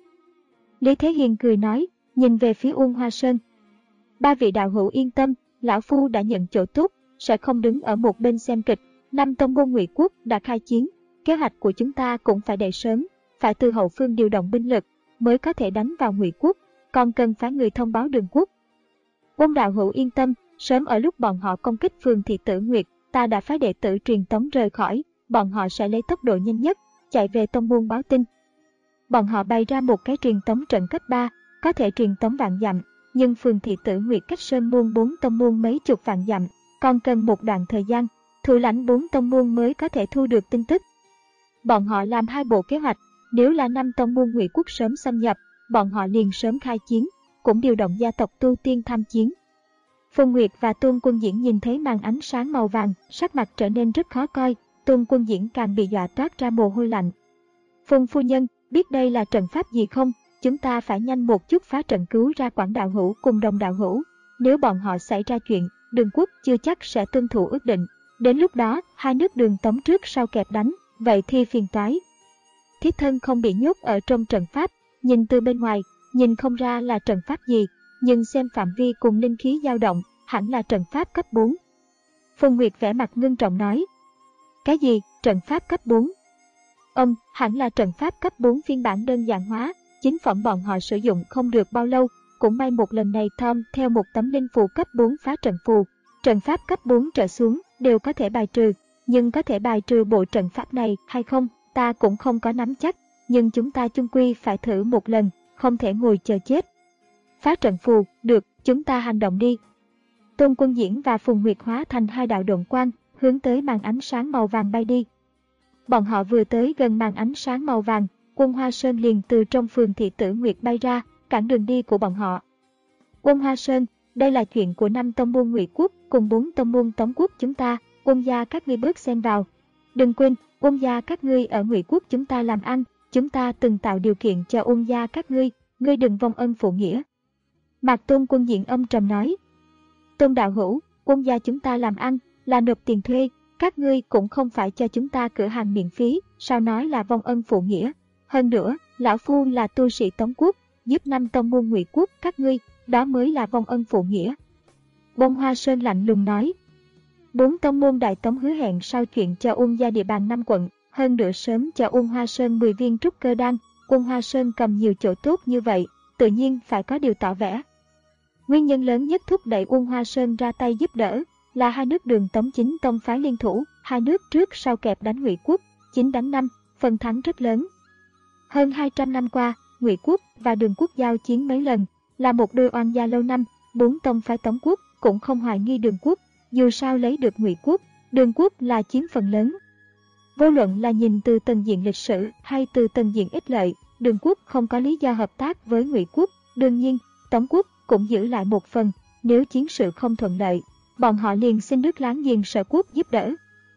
Lý Thế Hiền cười nói, nhìn về phía Uông Hoa Sơn. Ba vị đạo hữu yên tâm, lão phu đã nhận chỗ tốt, sẽ không đứng ở một bên xem kịch. Năm tông môn Ngụy Quốc đã khai chiến, kế hoạch của chúng ta cũng phải đẩy sớm, phải từ hậu phương điều động binh lực mới có thể đánh vào Ngụy Quốc, còn cần phải người thông báo Đường Quốc. Uông đạo hữu yên tâm, sớm ở lúc bọn họ công kích Phường Thị Tử Nguyệt, ta đã phái đệ tử truyền tống rời khỏi, bọn họ sẽ lấy tốc độ nhanh nhất chạy về tông môn báo tin. Bọn họ bày ra một cái truyền tống trận cấp ba, có thể truyền tống vạn dặm, nhưng Phường Thị Tử Nguyệt cách sơn môn bốn tông môn mấy chục vạn dặm, còn cần một đoạn thời gian, thủ lãnh bốn tông môn mới có thể thu được tin tức. Bọn họ làm hai bộ kế hoạch, nếu là năm tông môn Ngụy Quốc sớm xâm nhập, bọn họ liền sớm khai chiến, cũng điều động gia tộc tu tiên tham chiến. Phùng Nguyệt và Tôn Quân Diễn nhìn thấy màn ánh sáng màu vàng, sắc mặt trở nên rất khó coi, Tôn Quân Diễn càng bị dọa toát ra mồ hôi lạnh. Phùng phu nhân, biết đây là trận pháp gì không? Chúng ta phải nhanh một chút phá trận cứu ra Quảng đạo hữu cùng Đồng đạo hữu. Nếu bọn họ xảy ra chuyện, Đường Quốc chưa chắc sẽ tuân thủ ước định. Đến lúc đó, hai nước Đường Tống trước sau kẹp đánh, vậy thì phiền toái. Thiếp thân không bị nhốt ở trong trận pháp, nhìn từ bên ngoài, nhìn không ra là trận pháp gì, nhưng xem phạm vi cùng linh khí dao động, hẳn là trận pháp cấp bốn. Phùng Nguyệt vẻ mặt ngưng trọng nói. Cái gì, trận pháp cấp bốn? Ông, hẳn là trận pháp cấp bốn phiên bản đơn giản hóa, chính phẩm bọn họ sử dụng không được bao lâu, cũng may một lần này Tom theo một tấm linh phù cấp bốn phá trận phù. Trận pháp cấp bốn trở xuống đều có thể bài trừ, nhưng có thể bài trừ bộ trận pháp này hay không, ta cũng không có nắm chắc, nhưng chúng ta chung quy phải thử một lần, không thể ngồi chờ chết. Phá trận phù, được, chúng ta hành động đi. Tôn Quân Diễn và Phùng Nguyệt hóa thành hai đạo độn quang, hướng tới màn ánh sáng màu vàng bay đi. Bọn họ vừa tới gần màn ánh sáng màu vàng, Uông Hoa Sơn liền từ trong Phường Thị Tử Nguyệt bay ra, cản đường đi của bọn họ. Uông Hoa Sơn, đây là chuyện của năm tông môn Ngụy Quốc cùng bốn tông môn Tống Quốc chúng ta, Uông gia các ngươi bớt xen vào. Đừng quên, Uông gia các ngươi ở Ngụy Quốc chúng ta làm ăn, chúng ta từng tạo điều kiện cho Uông gia các ngươi, ngươi đừng vong ân phụ nghĩa. Mạc Tôn Quân Diễn âm trầm nói. Tôn đạo hữu, Uông gia chúng ta làm ăn, là nộp tiền thuê, các ngươi cũng không phải cho chúng ta cửa hàng miễn phí, sao nói là vong ân phụ nghĩa. Hơn nữa, lão phu là tu sĩ Tống Quốc, giúp năm tông môn Ngụy Quốc các ngươi, đó mới là vong ân phụ nghĩa. Uông Hoa Sơn lạnh lùng nói. Bốn tông môn Đại Tống hứa hẹn sau chuyện cho Uông gia địa bàn năm quận, hơn nữa sớm cho Uông Hoa Sơn mười viên trúc cơ đan, Uông Hoa Sơn cầm nhiều chỗ tốt như vậy, tự nhiên phải có điều tỏ vẻ. Nguyên nhân lớn nhất thúc đẩy Uông Hoa Sơn ra tay giúp đỡ là hai nước Đường Tống chính tông phái liên thủ, hai nước trước sau kẹp đánh Ngụy Quốc, chín đánh năm, phần thắng rất lớn. Hơn hai trăm năm qua, Ngụy Quốc và Đường Quốc giao chiến mấy lần, là một đôi oan gia lâu năm, bốn tông phái Tống Quốc cũng không hoài nghi Đường Quốc, dù sao lấy được Ngụy Quốc, Đường Quốc là chiếm phần lớn. Vô luận là nhìn từ tầng diện lịch sử hay từ tầng diện ích lợi, Đường Quốc không có lý do hợp tác với Ngụy Quốc, đương nhiên, Tống Quốc cũng giữ lại một phần, nếu chiến sự không thuận lợi, bọn họ liền xin nước láng giềng Sở Quốc giúp đỡ.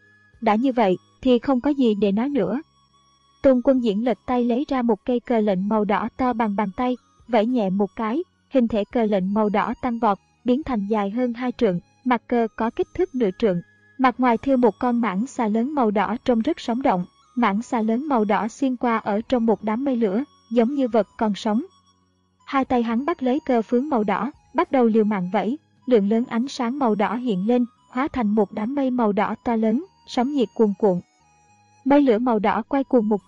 Đã như vậy, thì không có gì để nói nữa. Tôn Quân Diễn lật tay lấy ra một cây cờ lệnh màu đỏ to bằng bàn tay, vẫy nhẹ một cái, hình thể cờ lệnh màu đỏ tăng vọt, biến thành dài hơn hai trượng, mặt cờ có kích thước nửa trượng. Mặt ngoài thêu một con mãng xà lớn màu đỏ trông rất sống động, mãng xà lớn màu đỏ xuyên qua ở trong một đám mây lửa, giống như vật còn sống. Hai tay hắn bắt lấy cờ phướng màu đỏ, bắt đầu liều mạng vẫy, lượng lớn ánh sáng màu đỏ hiện lên, hóa thành một đám mây màu đỏ to lớn, sóng nhiệt cuồn cuộn. Mây lửa màu đỏ quay cuồng một trận,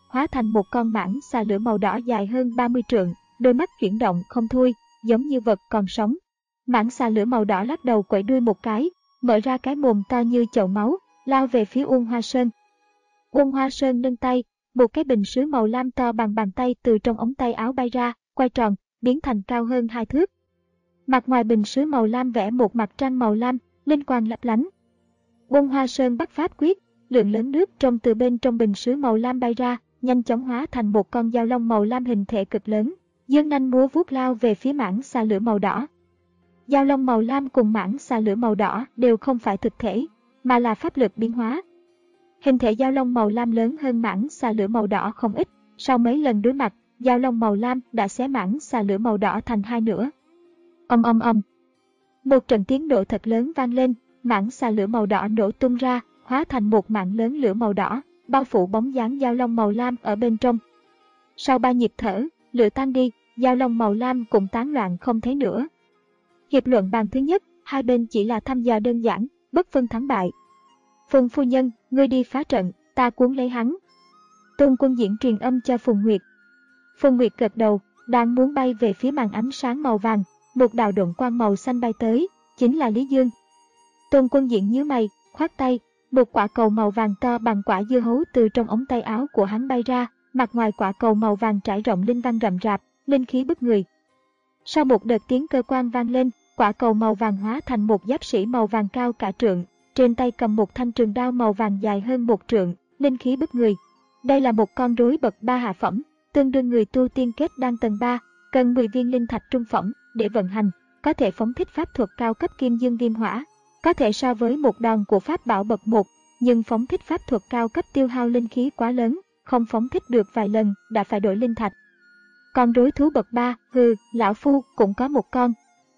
hóa thành một con mãng xà lửa màu đỏ dài hơn ba mươi trượng, đôi mắt chuyển động không thôi, giống như vật còn sống. Mãng xà lửa màu đỏ lắc đầu quẩy đuôi một cái, mở ra cái mồm to như chậu máu, lao về phía Uông Hoa Sơn. Uông Hoa Sơn nâng tay, một cái bình sứ màu lam to bằng bàn tay từ trong ống tay áo bay ra, quay tròn, biến thành cao hơn hai thước. Mặt ngoài bình sứ màu lam vẽ một mặt trăng màu lam, linh quang lấp lánh. Uông Hoa Sơn bắt pháp quyết, lượng lớn nước trong từ bên trong bình sứ màu lam bay ra, nhanh chóng hóa thành một con dao long màu lam hình thể cực lớn, giương nanh múa vuốt lao về phía mãng xà lửa màu đỏ. Dao long màu lam cùng mãng xà lửa màu đỏ đều không phải thực thể, mà là pháp lực biến hóa. Hình thể dao long màu lam lớn hơn mãng xà lửa màu đỏ không ít, sau mấy lần đối mặt, dao long màu lam đã xé mãng xà lửa màu đỏ thành hai nửa. Ầm ầm ầm. Một trận tiếng nổ thật lớn vang lên, mãng xà lửa màu đỏ nổ tung ra, hóa thành một mảng lớn lửa màu đỏ, bao phủ bóng dáng dao long màu lam ở bên trong. Sau ba nhịp thở, lửa tan đi, dao long màu lam cũng tán loạn không thấy nữa. Hiệp luận bàn thứ nhất, hai bên chỉ là thăm dò đơn giản, bất phân thắng bại. Phùng phu nhân, ngươi đi phá trận, ta cuốn lấy hắn. Tôn Quân Diễn truyền âm cho Phùng Nguyệt. Phùng Nguyệt gật đầu, đang muốn bay về phía màn ánh sáng màu vàng, một đạo độn quang màu xanh bay tới, chính là Lý Dương. Tôn Quân Diễn nhíu mày, khoát tay, một quả cầu màu vàng to bằng quả dưa hấu từ trong ống tay áo của hắn bay ra, mặt ngoài quả cầu màu vàng trải rộng linh văn rậm rạp, linh khí bức người. Sau một đợt tiếng cơ quan vang lên, quả cầu màu vàng hóa thành một giáp sĩ màu vàng cao cả trượng, trên tay cầm một thanh trường đao màu vàng dài hơn một trượng, linh khí bức người. Đây là một con rối bậc ba hạ phẩm, tương đương người tu tiên kết đan tầng ba, cần mười viên linh thạch trung phẩm để vận hành, có thể phóng thích pháp thuật cao cấp kim dương viêm hỏa, có thể so với một đòn của pháp bảo bậc một, nhưng phóng thích pháp thuật cao cấp tiêu hao linh khí quá lớn, không phóng thích được vài lần đã phải đổi linh thạch. Con rối thú bậc ba, hừ, lão phu cũng có một con.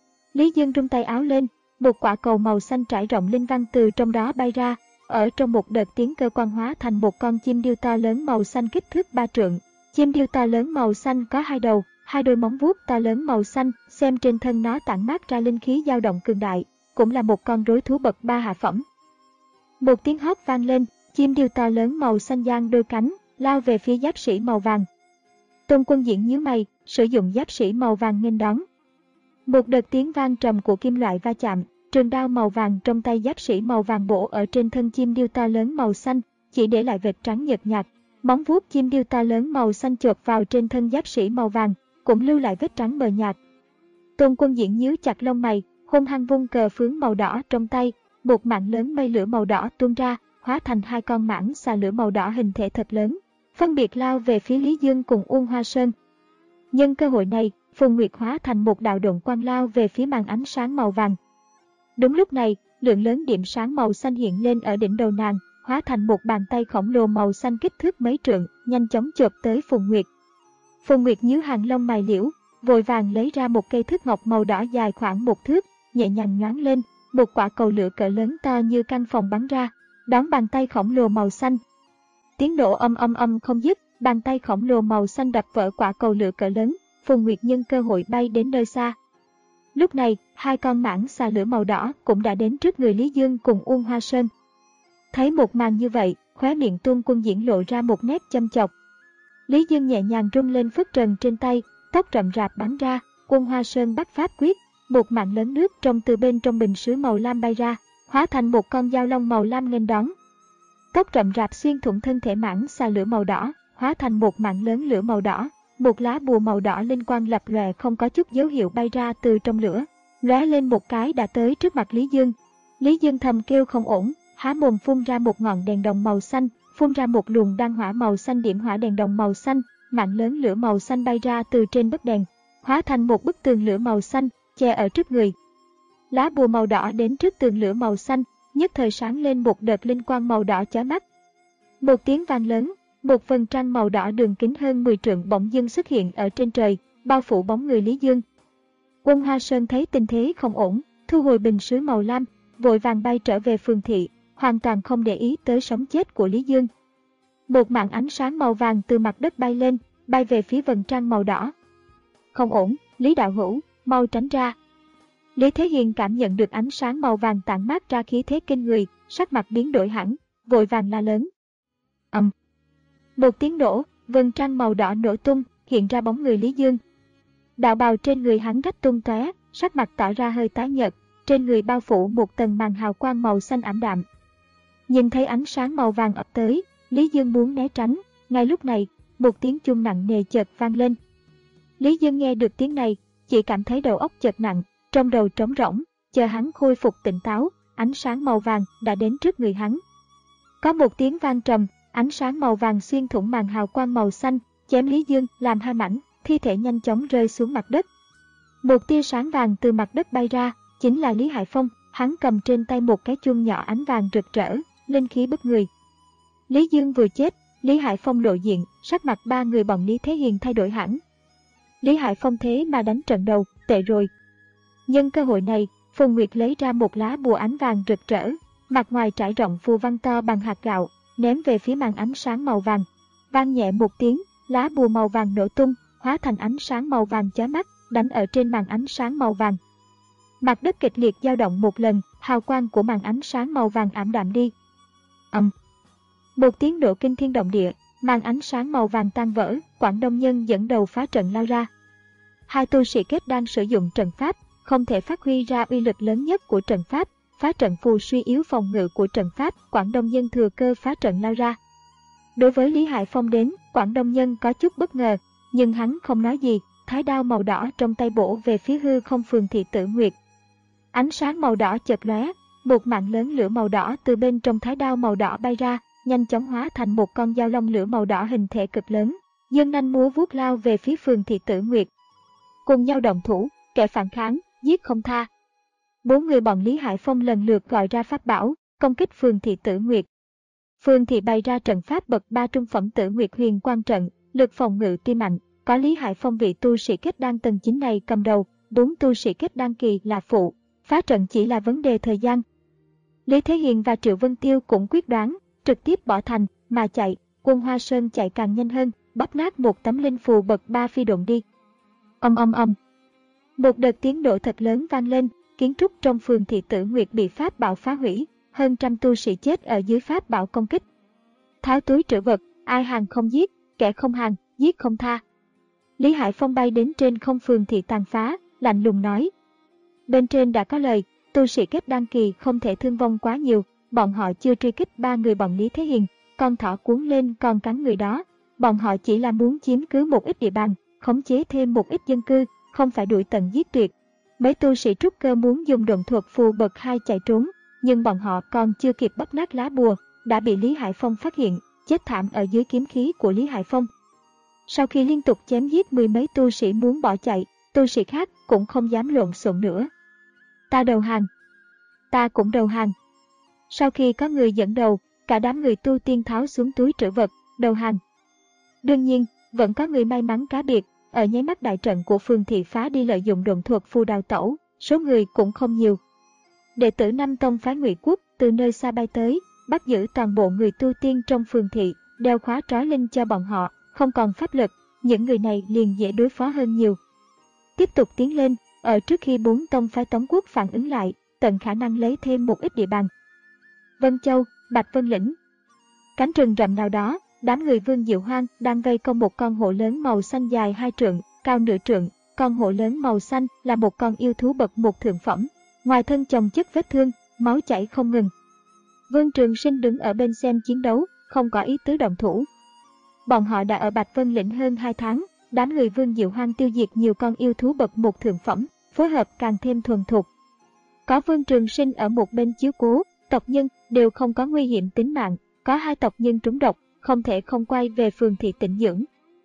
Lý Dương rung tay áo lên, một quả cầu màu xanh trải rộng linh văn từ trong đó bay ra, ở trong một đợt tiếng cơ quan hóa thành một con chim điêu to lớn màu xanh kích thước ba trượng. Chim điêu to lớn màu xanh có hai đầu, hai đôi móng vuốt to lớn màu xanh, xem trên thân nó tản mát ra linh khí dao động cường đại, cũng là một con rối thú bậc ba hạ phẩm. Một tiếng hót vang lên, chim điêu to lớn màu xanh giang đôi cánh, lao về phía giáp sĩ màu vàng. Tôn Quân Diễn nhíu mày, sử dụng giáp sĩ màu vàng nghênh đón. Một đợt tiếng vang trầm của kim loại va chạm, trường đao màu vàng trong tay giáp sĩ màu vàng bổ ở trên thân chim điêu to lớn màu xanh, chỉ để lại vệt trắng nhợt nhạt. Móng vuốt chim điêu to lớn màu xanh chộp vào trên thân giáp sĩ màu vàng, cũng lưu lại vết trắng mờ nhạt. Tôn Quân Diễn nhíu chặt lông mày, hung hăng vung cờ phướng màu đỏ trong tay, một mảng lớn mây lửa màu đỏ tuôn ra, hóa thành hai con mãng xà lửa màu đỏ hình thể thật lớn, phân biệt lao về phía Lý Dương cùng Uông Hoa Sơn. Nhân cơ hội này, Phùng Nguyệt hóa thành một đạo độn quang lao về phía màn ánh sáng màu vàng. Đúng lúc này, lượng lớn điểm sáng màu xanh hiện lên ở đỉnh đầu nàng, hóa thành một bàn tay khổng lồ màu xanh kích thước mấy trượng, nhanh chóng chộp tới Phùng Nguyệt. Phùng Nguyệt nhíu hàng lông mày liễu, vội vàng lấy ra một cây thước ngọc màu đỏ dài khoảng một thước, nhẹ nhàng nhoáng lên, một quả cầu lửa cỡ lớn to như căn phòng bắn ra, đón bàn tay khổng lồ màu xanh. Tiếng nổ âm âm âm không dứt, bàn tay khổng lồ màu xanh đập vỡ quả cầu lửa cỡ lớn, Phùng Nguyệt nhân cơ hội bay đến nơi xa. Lúc này, hai con mãng xà lửa màu đỏ cũng đã đến trước người Lý Dương cùng Uông Hoa Sơn. Thấy một màn như vậy, khóe miệng Tôn Quân Diễn lộ ra một nét châm chọc. Lý Dương nhẹ nhàng rung lên phất trần trên tay, tóc rậm rạp bắn ra, Uông Hoa Sơn bắt pháp quyết, một mảng lớn nước trong từ bên trong bình sứ màu lam bay ra, hóa thành một con dao long màu lam nghênh đón. Tóc rậm rạp xuyên thủng thân thể mãng xà lửa màu đỏ, hóa thành một mảng lớn lửa màu đỏ, một lá bùa màu đỏ linh quang lập lòe không có chút dấu hiệu bay ra từ trong lửa, lóe lên một cái đã tới trước mặt Lý Dương. Lý Dương thầm kêu không ổn, há mồm phun ra một ngọn đèn đồng màu xanh, phun ra một luồng đan hỏa màu xanh điểm hỏa đèn đồng màu xanh, mảng lớn lửa màu xanh bay ra từ trên bức đèn, hóa thành một bức tường lửa màu xanh, che ở trước người. Lá bùa màu đỏ đến trước tường lửa màu xanh, nhất thời sáng lên một đợt linh quang màu đỏ chói mắt. Một tiếng vang lớn, một vầng trăng màu đỏ đường kính hơn mười trượng bỗng dưng xuất hiện ở trên trời, bao phủ bóng người Lý Dương. Uông Hoa Sơn thấy tình thế không ổn, thu hồi bình sứ màu lam, vội vàng bay trở về phường thị, hoàn toàn không để ý tới sống chết của Lý Dương. Một mảng ánh sáng màu vàng từ mặt đất bay lên, bay về phía vầng trăng màu đỏ. Không ổn, Lý đạo hữu, mau tránh ra. Lý Thế Hiền cảm nhận được ánh sáng màu vàng tản mát ra khí thế kinh người, sắc mặt biến đổi hẳn, vội vàng la lớn. Ầm. Um. Một tiếng nổ, vầng trăng màu đỏ nổ tung, hiện ra bóng người Lý Dương. Đạo bào trên người hắn rách tung tóe, sắc mặt tỏ ra hơi tái nhợt, trên người bao phủ một tầng màn hào quang màu xanh ảm đạm. Nhìn thấy ánh sáng màu vàng ập tới, Lý Dương muốn né tránh, ngay lúc này, một tiếng chuông nặng nề chợt vang lên. Lý Dương nghe được tiếng này, chỉ cảm thấy đầu óc chợt nặng, trong đầu trống rỗng, chờ hắn khôi phục tỉnh táo, ánh sáng màu vàng đã đến trước người hắn. Có một tiếng vang trầm, ánh sáng màu vàng xuyên thủng màn hào quang màu xanh, chém Lý Dương làm hai mảnh, thi thể nhanh chóng rơi xuống mặt đất. Một tia sáng vàng từ mặt đất bay ra, chính là Lý Hải Phong, hắn cầm trên tay một cái chuông nhỏ ánh vàng rực rỡ, linh khí bức người. Lý Dương vừa chết, Lý Hải Phong lộ diện, sắc mặt ba người bọn Lý Thế Hiền thay đổi hẳn. Lý Hải Phong thế mà đánh trận đầu, tệ rồi. Nhân cơ hội này, Phùng Nguyệt lấy ra một lá bùa ánh vàng rực rỡ, mặt ngoài trải rộng phù văn to bằng hạt gạo, ném về phía màn ánh sáng màu vàng. Vang nhẹ một tiếng, lá bùa màu vàng nổ tung, hóa thành ánh sáng màu vàng chói mắt, đánh ở trên màn ánh sáng màu vàng. Mặt đất kịch liệt dao động một lần, hào quang của màn ánh sáng màu vàng ảm đạm đi. Ầm. Một tiếng nổ kinh thiên động địa, màn ánh sáng màu vàng tan vỡ, Quảng Đông Nhân dẫn đầu phá trận lao ra. Hai tu sĩ kết đang sử dụng trận pháp, không thể phát huy ra uy lực lớn nhất của trận pháp, phá trận phù suy yếu phòng ngự của trận pháp, Quảng Đông Nhân thừa cơ phá trận lao ra. Đối với Lý Hải Phong đến, Quảng Đông Nhân có chút bất ngờ, nhưng hắn không nói gì, thái đao màu đỏ trong tay bổ về phía hư không Phường Thị Tử Nguyệt. Ánh sáng màu đỏ chợt lóe, một mạng lớn lửa màu đỏ từ bên trong thái đao màu đỏ bay ra, nhanh chóng hóa thành một con dao long lửa màu đỏ hình thể cực lớn, dương nanh múa vuốt lao về phía Phường Thị Tử Nguyệt. Cùng nhau động thủ, kẻ phản kháng, giết không tha. Bốn người bọn Lý Hải Phong lần lượt gọi ra pháp bảo, công kích Phường Thị Tử Nguyệt. Phường Thị bày ra trận pháp bậc ba trung phẩm Tử Nguyệt Huyền Quang trận, lực phòng ngự tuy mạnh, có Lý Hải Phong vị tu sĩ kết đan tầng chín này cầm đầu, bốn tu sĩ kết đan kỳ là phụ, phá trận chỉ là vấn đề thời gian. Lý Thế Hiền và Triệu Vân Tiêu cũng quyết đoán, trực tiếp bỏ thành mà chạy, Quân Hoa Sơn chạy càng nhanh hơn, bóp nát một tấm linh phù bậc ba phi độn đi. Ầm ầm ầm. Một đợt tiếng nổ thật lớn vang lên, kiến trúc trong Phường Thị Tử Nguyệt bị pháp bảo phá hủy, hơn trăm tu sĩ chết ở dưới pháp bảo công kích. Tháo túi trữ vật, ai hàng không giết, kẻ không hàng, giết không tha. Lý Hải Phong bay đến trên không Phường Thị tàn phá, lạnh lùng nói. Bên trên đã có lời, tu sĩ kết đan kỳ không thể thương vong quá nhiều, bọn họ chưa truy kích ba người bọn Lý Thế Hiền, con thỏ cuốn lên còn cắn người đó. Bọn họ chỉ là muốn chiếm cứ một ít địa bàn, khống chế thêm một ít dân cư, không phải đuổi tận giết tuyệt. Mấy tu sĩ trúc cơ muốn dùng độn thuật phù bậc hai chạy trốn, nhưng bọn họ còn chưa kịp bóp nát lá bùa, đã bị Lý Hải Phong phát hiện, chết thảm ở dưới kiếm khí của Lý Hải Phong. Sau khi liên tục chém giết mười mấy tu sĩ muốn bỏ chạy, tu sĩ khác cũng không dám lộn xộn nữa. Ta đầu hàng. Ta cũng đầu hàng. Sau khi có người dẫn đầu, cả đám người tu tiên tháo xuống túi trữ vật, đầu hàng. Đương nhiên, vẫn có người may mắn cá biệt, ở nháy mắt đại trận của Phường Thị phá đi lợi dụng độn thuật phù đào tẩu, số người cũng không nhiều. Đệ tử Nam Tông phái Ngụy Quốc từ nơi xa bay tới, bắt giữ toàn bộ người tu tiên trong Phường Thị, đeo khóa trói linh cho bọn họ, không còn pháp lực, những người này liền dễ đối phó hơn nhiều. Tiếp tục tiến lên, ở trước khi bốn tông phái Tống Quốc phản ứng lại, tận khả năng lấy thêm một ít địa bàn. Vân Châu, Bạch Vân Lĩnh. Cánh rừng rậm nào đó, đám người Vương Diệu Hoang đang vây công một con hổ lớn màu xanh dài hai trượng, cao nửa trượng. Con hổ lớn màu xanh là một con yêu thú bậc một thượng phẩm, ngoài thân chồng chất vết thương, máu chảy không ngừng. Vương Trường Sinh đứng ở bên xem chiến đấu, không có ý tứ động thủ. Bọn họ đã ở Bạch Vân Lĩnh hơn hai tháng, đám người Vương Diệu Hoang tiêu diệt nhiều con yêu thú bậc một thượng phẩm, phối hợp càng thêm thuần thục. Có Vương Trường Sinh ở một bên chiếu cố, tộc nhân đều không có nguy hiểm tính mạng, có hai tộc nhân trúng độc, không thể không quay về Phường Thị tĩnh dưỡng.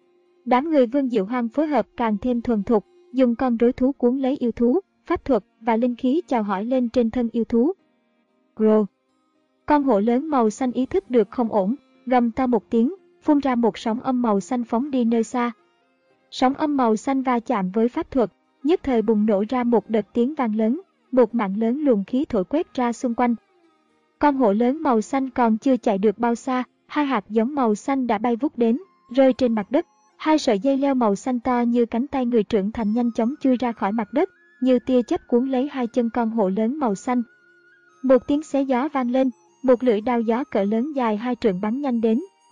Đám người Vương Diệu Hoang phối hợp càng thêm thuần thục, dùng con rối thú cuốn lấy yêu thú, pháp thuật và linh khí chào hỏi lên trên thân yêu thú. Gro. Con hổ lớn màu xanh ý thức được không ổn, gầm to một tiếng, phun ra một sóng âm màu xanh phóng đi nơi xa. Sóng âm màu xanh va chạm với pháp thuật, nhất thời bùng nổ ra một đợt tiếng vang lớn, một mạng lớn luồng khí thổi quét ra xung quanh. Con hổ lớn màu xanh còn chưa chạy được bao xa, hai hạt giống màu xanh đã bay vút đến, rơi trên mặt đất. Hai sợi dây leo màu xanh to như cánh tay người trưởng thành nhanh chóng chui ra khỏi mặt đất, như tia chớp cuốn lấy hai chân con hổ lớn màu xanh. Một tiếng xé gió vang lên, một lưỡi đao gió cỡ lớn dài hai trượng bắn nhanh đến,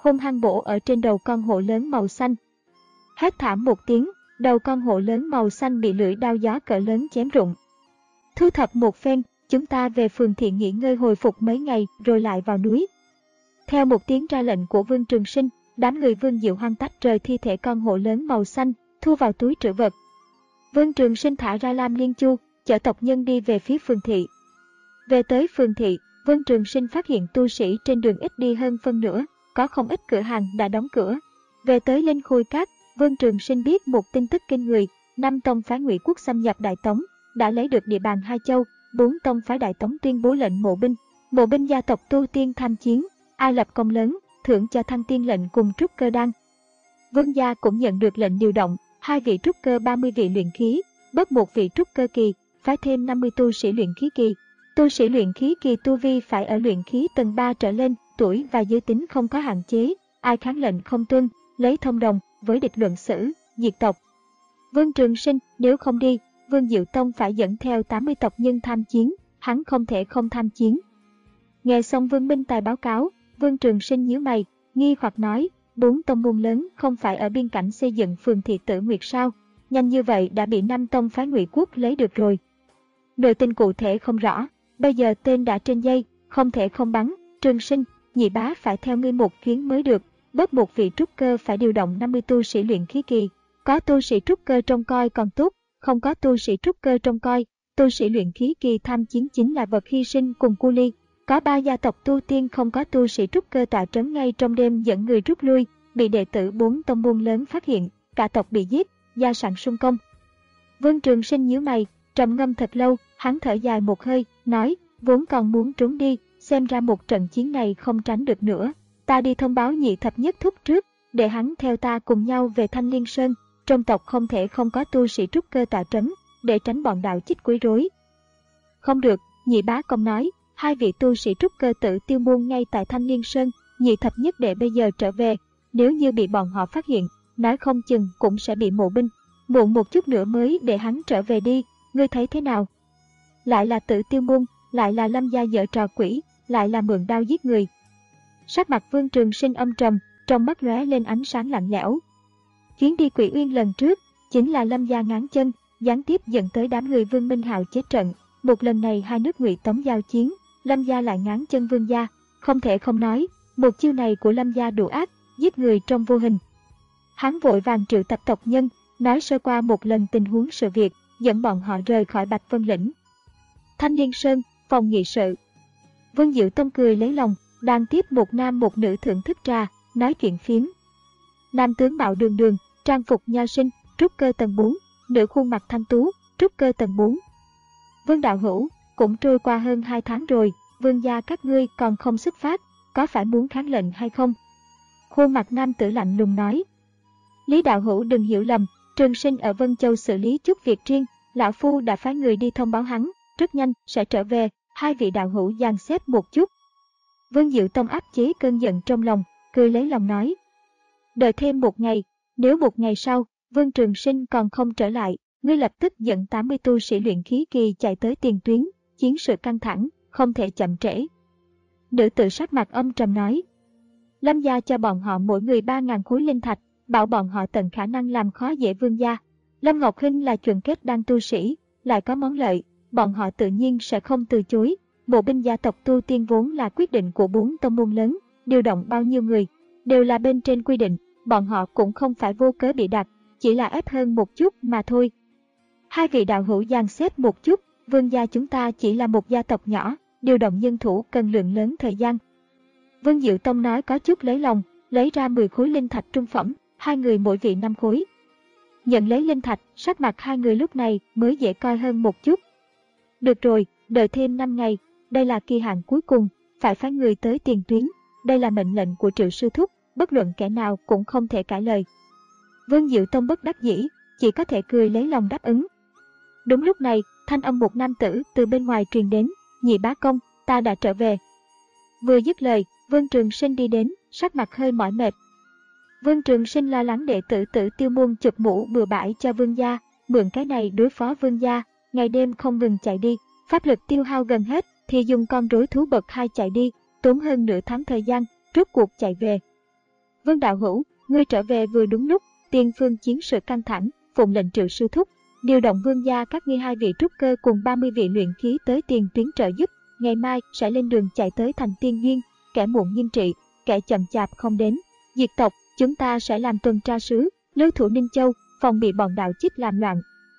hung hăng bổ ở trên đầu con hổ lớn màu xanh. Hét thảm một tiếng, đầu con hổ lớn màu xanh bị lưỡi đao gió cỡ lớn chém rụng. Thu thập một phen, chúng ta về phường thị nghỉ ngơi hồi phục mấy ngày rồi lại vào núi. Theo một tiếng ra lệnh của Vương Trường Sinh, đám người Vương Diệu Hoang tách rời thi thể con hổ lớn màu xanh, thu vào túi trữ vật. Vương Trường Sinh thả ra Lam Liên Chu, chở tộc nhân đi về phía phường thị. Về tới phường thị, Vương Trường Sinh phát hiện tu sĩ trên đường ít đi hơn phân nửa, có không ít cửa hàng đã đóng cửa. Về tới Linh Khôi Các, Vương Trường Sinh biết một tin tức kinh người, năm tông phái Ngụy Quốc xâm nhập Đại Tống, đã lấy được địa bàn hai châu, bốn tông phái Đại Tống tuyên bố lệnh mộ binh. Mộ binh gia tộc tu tiên tham chiến, ai lập công lớn, thưởng cho thăng tiên lệnh cùng trúc cơ đan. Vương gia cũng nhận được lệnh điều động, hai vị trúc cơ ba mươi vị luyện khí, bớt một vị trúc cơ kỳ, phái thêm năm mươi tu sĩ luyện khí kỳ. Tu sĩ luyện khí kỳ tu vi phải ở luyện khí tầng ba trở lên, tuổi và giới tính không có hạn chế, ai kháng lệnh không tuân, lấy thông đồng với địch luận xử, diệt tộc. Vương Trường Sinh nếu không đi, Vương Diệu Tông phải dẫn theo tám mươi tộc nhân tham chiến, hắn không thể không tham chiến. Nghe xong Vương Minh Tài báo cáo, Vương Trường Sinh nhíu mày, nghi hoặc nói, bốn tông môn lớn không phải ở biên cảnh xây dựng phường thị Tử Nguyệt sao, nhanh như vậy đã bị năm tông phái Ngụy Quốc lấy được rồi. Nội tình cụ thể không rõ, bây giờ tên đã trên dây, không thể không bắn. Trường Sinh, nhị bá phải theo ngươi một chuyến mới được, bớt một vị trúc cơ phải điều động năm mươi tu sĩ luyện khí kỳ. Có tu sĩ trúc cơ trông coi còn tốt, không có tu sĩ trúc cơ trông coi, tu sĩ luyện khí kỳ tham chiến chính là vật hy sinh cùng cu ly. Có ba gia tộc tu tiên không có tu sĩ trúc cơ tọa trấn ngay trong đêm dẫn người rút lui, bị đệ tử bốn tông môn lớn phát hiện, cả tộc bị giết, gia sản sung công. Vương Trường Sinh nhíu mày, trầm ngâm thật lâu, hắn thở dài một hơi, nói, vốn còn muốn trốn đi, xem ra một trận chiến này không tránh được nữa. Ta đi thông báo nhị thập nhất thúc trước, để hắn theo ta cùng nhau về Thanh Liên Sơn, trong tộc không thể không có tu sĩ trúc cơ tọa trấn, để tránh bọn đạo chích quấy rối. Không được, nhị bá công nói, hai vị tu sĩ trúc cơ tự tiêu môn ngay tại Thanh Liên Sơn, nhị thập nhất đệ bây giờ trở về, nếu như bị bọn họ phát hiện, nói không chừng cũng sẽ bị mộ binh. Muộn một chút nữa mới để hắn trở về đi, ngươi thấy thế nào? Lại là tự tiêu môn, lại là Lâm gia dở trò quỷ, lại là mượn đao giết người. Sắc mặt Vương Trường Sinh âm trầm, trong mắt lóe lên ánh sáng lạnh lẽo. Chuyến đi Quỷ Uyên lần trước, chính là Lâm gia ngáng chân, gián tiếp dẫn tới đám người Vương Minh Hạo chết trận. Một lần này hai nước Ngụy Tống giao chiến, Lâm gia lại ngáng chân Vương gia, không thể không nói, một chiêu này của Lâm gia đủ ác, giết người trong vô hình. Hắn vội vàng triệu tập tộc nhân, nói sơ qua một lần tình huống sự việc, dẫn bọn họ rời khỏi Bạch Vân Lĩnh. Thanh Liên Sơn, phòng nghị sự. Vương Diệu Tông cười lấy lòng, đang tiếp một nam một nữ thưởng thức trà, nói chuyện phiếm. Nam tướng mạo đường đường, trang phục nho sinh, trúc cơ tầng bốn, nữ khuôn mặt thanh tú, trúc cơ tầng bốn. Vương đạo hữu, cũng trôi qua hơn hai tháng rồi, vương gia các ngươi còn không xuất phát, có phải muốn kháng lệnh hay không? Khuôn mặt nam tử lạnh lùng nói. Lý đạo hữu đừng hiểu lầm, Trường Sinh ở Vân Châu xử lý chút việc riêng, lão phu đã phái người đi thông báo hắn, rất nhanh sẽ trở về, hai vị đạo hữu dàn xếp một chút. Vương Diệu Tông áp chế cơn giận trong lòng, cười lấy lòng nói. Đợi thêm một ngày, nếu một ngày sau, Vương Trường Sinh còn không trở lại, ngươi lập tức dẫn tám mươi tu sĩ luyện khí kỳ chạy tới tiền tuyến, chiến sự căng thẳng, không thể chậm trễ. Nữ tử sắc mặt âm trầm nói. Lâm gia cho bọn họ mỗi người ba ngàn khối linh thạch, bảo bọn họ tận khả năng làm khó dễ vương gia. Lâm Ngọc Hinh là chuẩn kết đan tu sĩ, lại có món lợi, bọn họ tự nhiên sẽ không từ chối. Bộ binh gia tộc tu tiên vốn là quyết định của bốn tông môn lớn, điều động bao nhiêu người, đều là bên trên quy định, bọn họ cũng không phải vô cớ bị đặt, chỉ là ép hơn một chút mà thôi. Hai vị đạo hữu dàn xếp một chút, vương gia chúng ta chỉ là một gia tộc nhỏ, điều động nhân thủ cần lượng lớn thời gian. Vương Diệu Tông nói có chút lấy lòng, lấy ra mười khối linh thạch trung phẩm, hai người mỗi vị năm khối. Nhận lấy linh thạch, sắc mặt hai người lúc này mới dễ coi hơn một chút. Được rồi, đợi thêm năm ngày, đây là kỳ hạn cuối cùng, phải phái người tới tiền tuyến, đây là mệnh lệnh của Triệu sư thúc, bất luận kẻ nào cũng không thể cãi lời. Vương Diệu Tông bất đắc dĩ, chỉ có thể cười lấy lòng đáp ứng. Đúng lúc này, thanh âm một nam tử từ bên ngoài truyền đến, nhị bá công, ta đã trở về. Vừa dứt lời, Vương Trường Sinh đi đến, sắc mặt hơi mỏi mệt. Vương Trường Sinh lo lắng đệ tử Tử Tiêu môn chụp mũ bừa bãi cho vương gia, mượn cái này đối phó vương gia, ngày đêm không ngừng chạy đi, pháp lực tiêu hao gần hết thì dùng con rối thú bậc hai chạy đi, tốn hơn nửa tháng thời gian, rốt cuộc chạy về. Vương đạo hữu, ngươi trở về vừa đúng lúc, tiền phương chiến sự căng thẳng, phụng lệnh Triệu sư thúc, điều động vương gia các ngươi hai vị trúc cơ cùng ba mươi vị luyện khí tới tiền tuyến trợ giúp, ngày mai sẽ lên đường chạy tới thành Tiên Duyên, kẻ muộn nghiêm trị, kẻ chậm chạp không đến, diệt tộc, chúng ta sẽ làm tuần tra sứ, lưu thủ Ninh Châu, phòng bị bọn đạo chích làm loạn.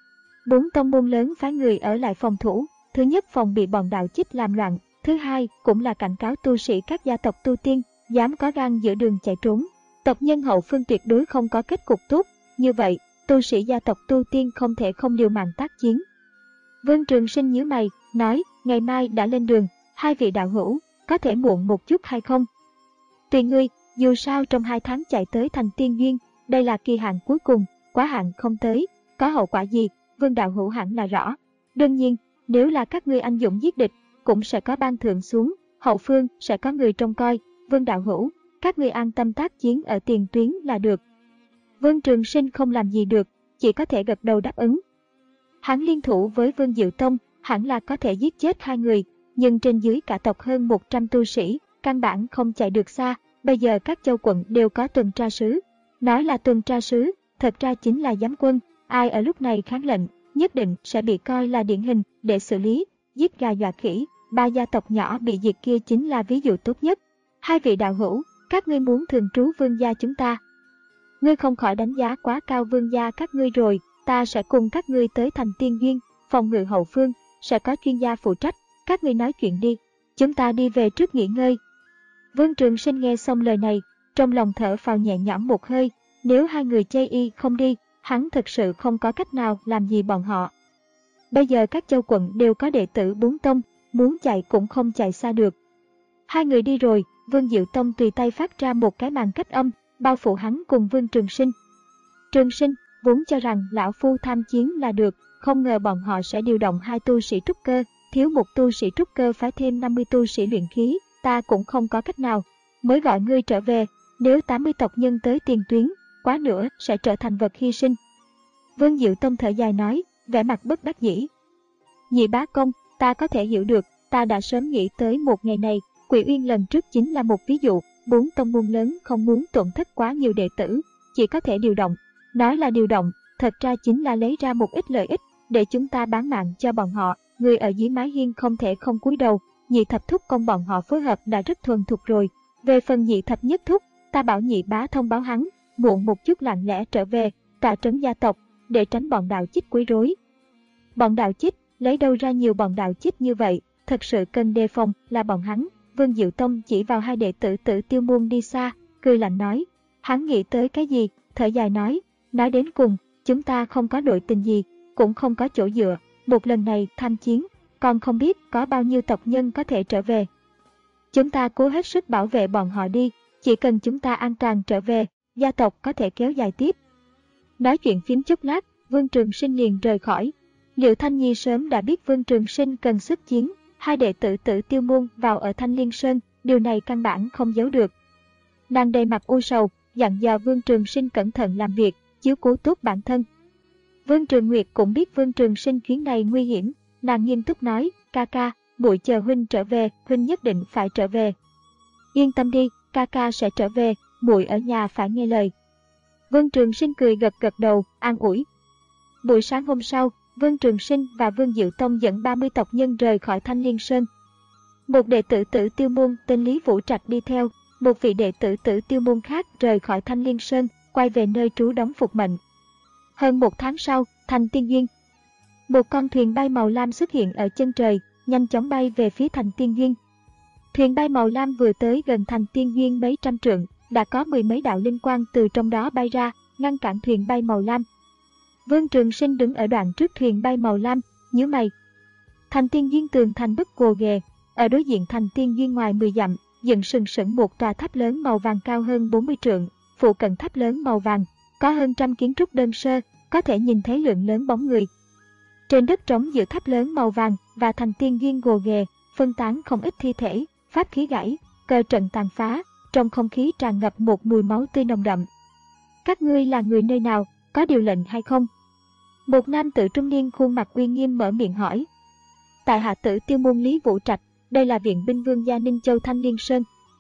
Bốn tông môn lớn phái người ở lại phòng thủ, thứ nhất phòng bị bọn đạo chích làm loạn, thứ hai cũng là cảnh cáo tu sĩ các gia tộc tu tiên, dám có gan giữa đường chạy trốn. Tộc nhân hậu phương tuyệt đối không có kết cục tốt, như vậy, tu sĩ gia tộc tu tiên không thể không liều mạng tác chiến. Vương Trường Sinh nhíu mày, nói, ngày mai đã lên đường, hai vị đạo hữu, có thể muộn một chút hay không? Tùy ngươi, dù sao trong hai tháng chạy tới thành Tiên Duyên, đây là kỳ hạn cuối cùng, quá hạn không tới, có hậu quả gì, Vương đạo hữu hẳn là rõ. Đương nhiên, nếu là các ngươi anh dũng giết địch, cũng sẽ có ban thưởng xuống, hậu phương sẽ có người trông coi, Vương đạo hữu, các ngươi an tâm tác chiến ở tiền tuyến là được. Vương Trường Sinh không làm gì được, chỉ có thể gật đầu đáp ứng. Hắn liên thủ với Vương Diệu Tông, hẳn là có thể giết chết hai người, nhưng trên dưới cả tộc hơn một trăm tu sĩ, căn bản không chạy được xa, bây giờ các châu quận đều có tuần tra sứ. Nói là tuần tra sứ, thật ra chính là giám quân, ai ở lúc này kháng lệnh, nhất định sẽ bị coi là điển hình để xử lý, giết gà dọa khỉ, ba gia tộc nhỏ bị diệt kia chính là ví dụ tốt nhất. Hai vị đạo hữu, các ngươi muốn thường trú vương gia chúng ta. Ngươi không khỏi đánh giá quá cao vương gia các ngươi rồi, ta sẽ cùng các ngươi tới thành Tiên Duyên, phòng ngự hậu phương, sẽ có chuyên gia phụ trách, các ngươi nói chuyện đi, chúng ta đi về trước nghỉ ngơi. Vương Trường Sinh nghe xong lời này, trong lòng thở phào nhẹ nhõm một hơi, nếu hai người chây y không đi, hắn thực sự không có cách nào làm gì bọn họ. Bây giờ các châu quận đều có đệ tử bốn tông, muốn chạy cũng không chạy xa được. Hai người đi rồi, Vương Diệu Tông tùy tay phát ra một cái màn cách âm, bao phủ hắn cùng Vương Trường Sinh. Trường Sinh vốn cho rằng lão phu tham chiến là được, không ngờ bọn họ sẽ điều động hai tu sĩ trúc cơ, thiếu một tu sĩ trúc cơ phải thêm năm mươi tu sĩ luyện khí, ta cũng không có cách nào, mới gọi ngươi trở về, nếu tám mươi tộc nhân tới tiền tuyến, quá nữa sẽ trở thành vật hy sinh. Vương Diệu Tông thở dài nói, vẻ mặt bất đắc dĩ. Nhị bá công, ta có thể hiểu được, ta đã sớm nghĩ tới một ngày này, Quỷ Uyên lần trước chính là một ví dụ, bốn tông môn lớn không muốn tổn thất quá nhiều đệ tử, chỉ có thể điều động. Nói là điều động, thật ra chính là lấy ra một ít lợi ích, để chúng ta bán mạng cho bọn họ, người ở dưới mái hiên không thể không cúi đầu, nhị thập thúc công bọn họ phối hợp đã rất thuần thục rồi. Về phần nhị thập nhất thúc, ta bảo nhị bá thông báo hắn, muộn một chút lặng lẽ trở về, tọa trấn gia tộc, để tránh bọn đạo chích quấy rối. Bọn đạo chích, lấy đâu ra nhiều bọn đạo chích như vậy, thật sự cần đề phòng là bọn hắn. Vương Diệu Tông chỉ vào hai đệ tử Tử Tiêu môn đi xa, cười lạnh nói, hắn nghĩ tới cái gì, thở dài nói, nói đến cùng, chúng ta không có đội tình gì, cũng không có chỗ dựa, một lần này tham chiến, còn không biết có bao nhiêu tộc nhân có thể trở về. Chúng ta cố hết sức bảo vệ bọn họ đi, chỉ cần chúng ta an toàn trở về, gia tộc có thể kéo dài tiếp. Nói chuyện phím chút lát, Vương Trường Sinh liền rời khỏi. Liệu Thanh Nhi sớm đã biết Vương Trường Sinh cần sức chiến, hai đệ tử Tử Tiêu môn vào ở Thanh Liên Sơn, điều này căn bản không giấu được. Nàng đầy mặt u sầu, dặn dò Vương Trường Sinh cẩn thận làm việc, chiếu cố tốt bản thân. Vương Trường Nguyệt cũng biết Vương Trường Sinh chuyến này nguy hiểm, nàng nghiêm túc nói, ca ca, muội chờ huynh trở về, huynh nhất định phải trở về. Yên tâm đi, ca ca sẽ trở về, muội ở nhà phải nghe lời. Vương Trường Sinh cười gật gật đầu, an ủi. Buổi sáng hôm sau, Vương Trường Sinh và Vương Diệu Tông dẫn ba mươi tộc nhân rời khỏi Thanh Liên Sơn. Một đệ tử Tử Tiêu môn tên Lý Vũ Trạch đi theo, một vị đệ tử Tử Tiêu môn khác rời khỏi Thanh Liên Sơn, quay về nơi trú đóng phục mệnh. Hơn một tháng sau, thành Tiên Duyên. Một con thuyền bay màu lam xuất hiện ở chân trời, nhanh chóng bay về phía thành Tiên Duyên. Thuyền bay màu lam vừa tới gần thành Tiên Duyên mấy trăm trượng, đã có mười mấy đạo linh quang từ trong đó bay ra, ngăn cản thuyền bay màu lam. Vương Trường Sinh đứng ở đoạn trước thuyền bay màu lam, nhíu mày. Thành Tiên Duyên tường thành bức gồ ghề, ở đối diện thành Tiên Duyên ngoài mười dặm, dựng sừng sững một tòa tháp lớn màu vàng cao hơn bốn mươi trượng, phụ cận tháp lớn màu vàng, có hơn trăm kiến trúc đơn sơ, có thể nhìn thấy lượng lớn bóng người. Trên đất trống giữa tháp lớn màu vàng và thành Tiên Duyên gồ ghề, phân tán không ít thi thể, pháp khí gãy, cờ trận tàn phá, trong không khí tràn ngập một mùi máu tươi nồng đậm. Các ngươi là người nơi nào, có điều lệnh hay không? Một nam tử trung niên khuôn mặt uy nghiêm mở miệng hỏi. Tại hạ Tử Tiêu môn Lý Vũ Trạch, đây là viện binh vương gia Ninh Châu Thanh Liên Sơn.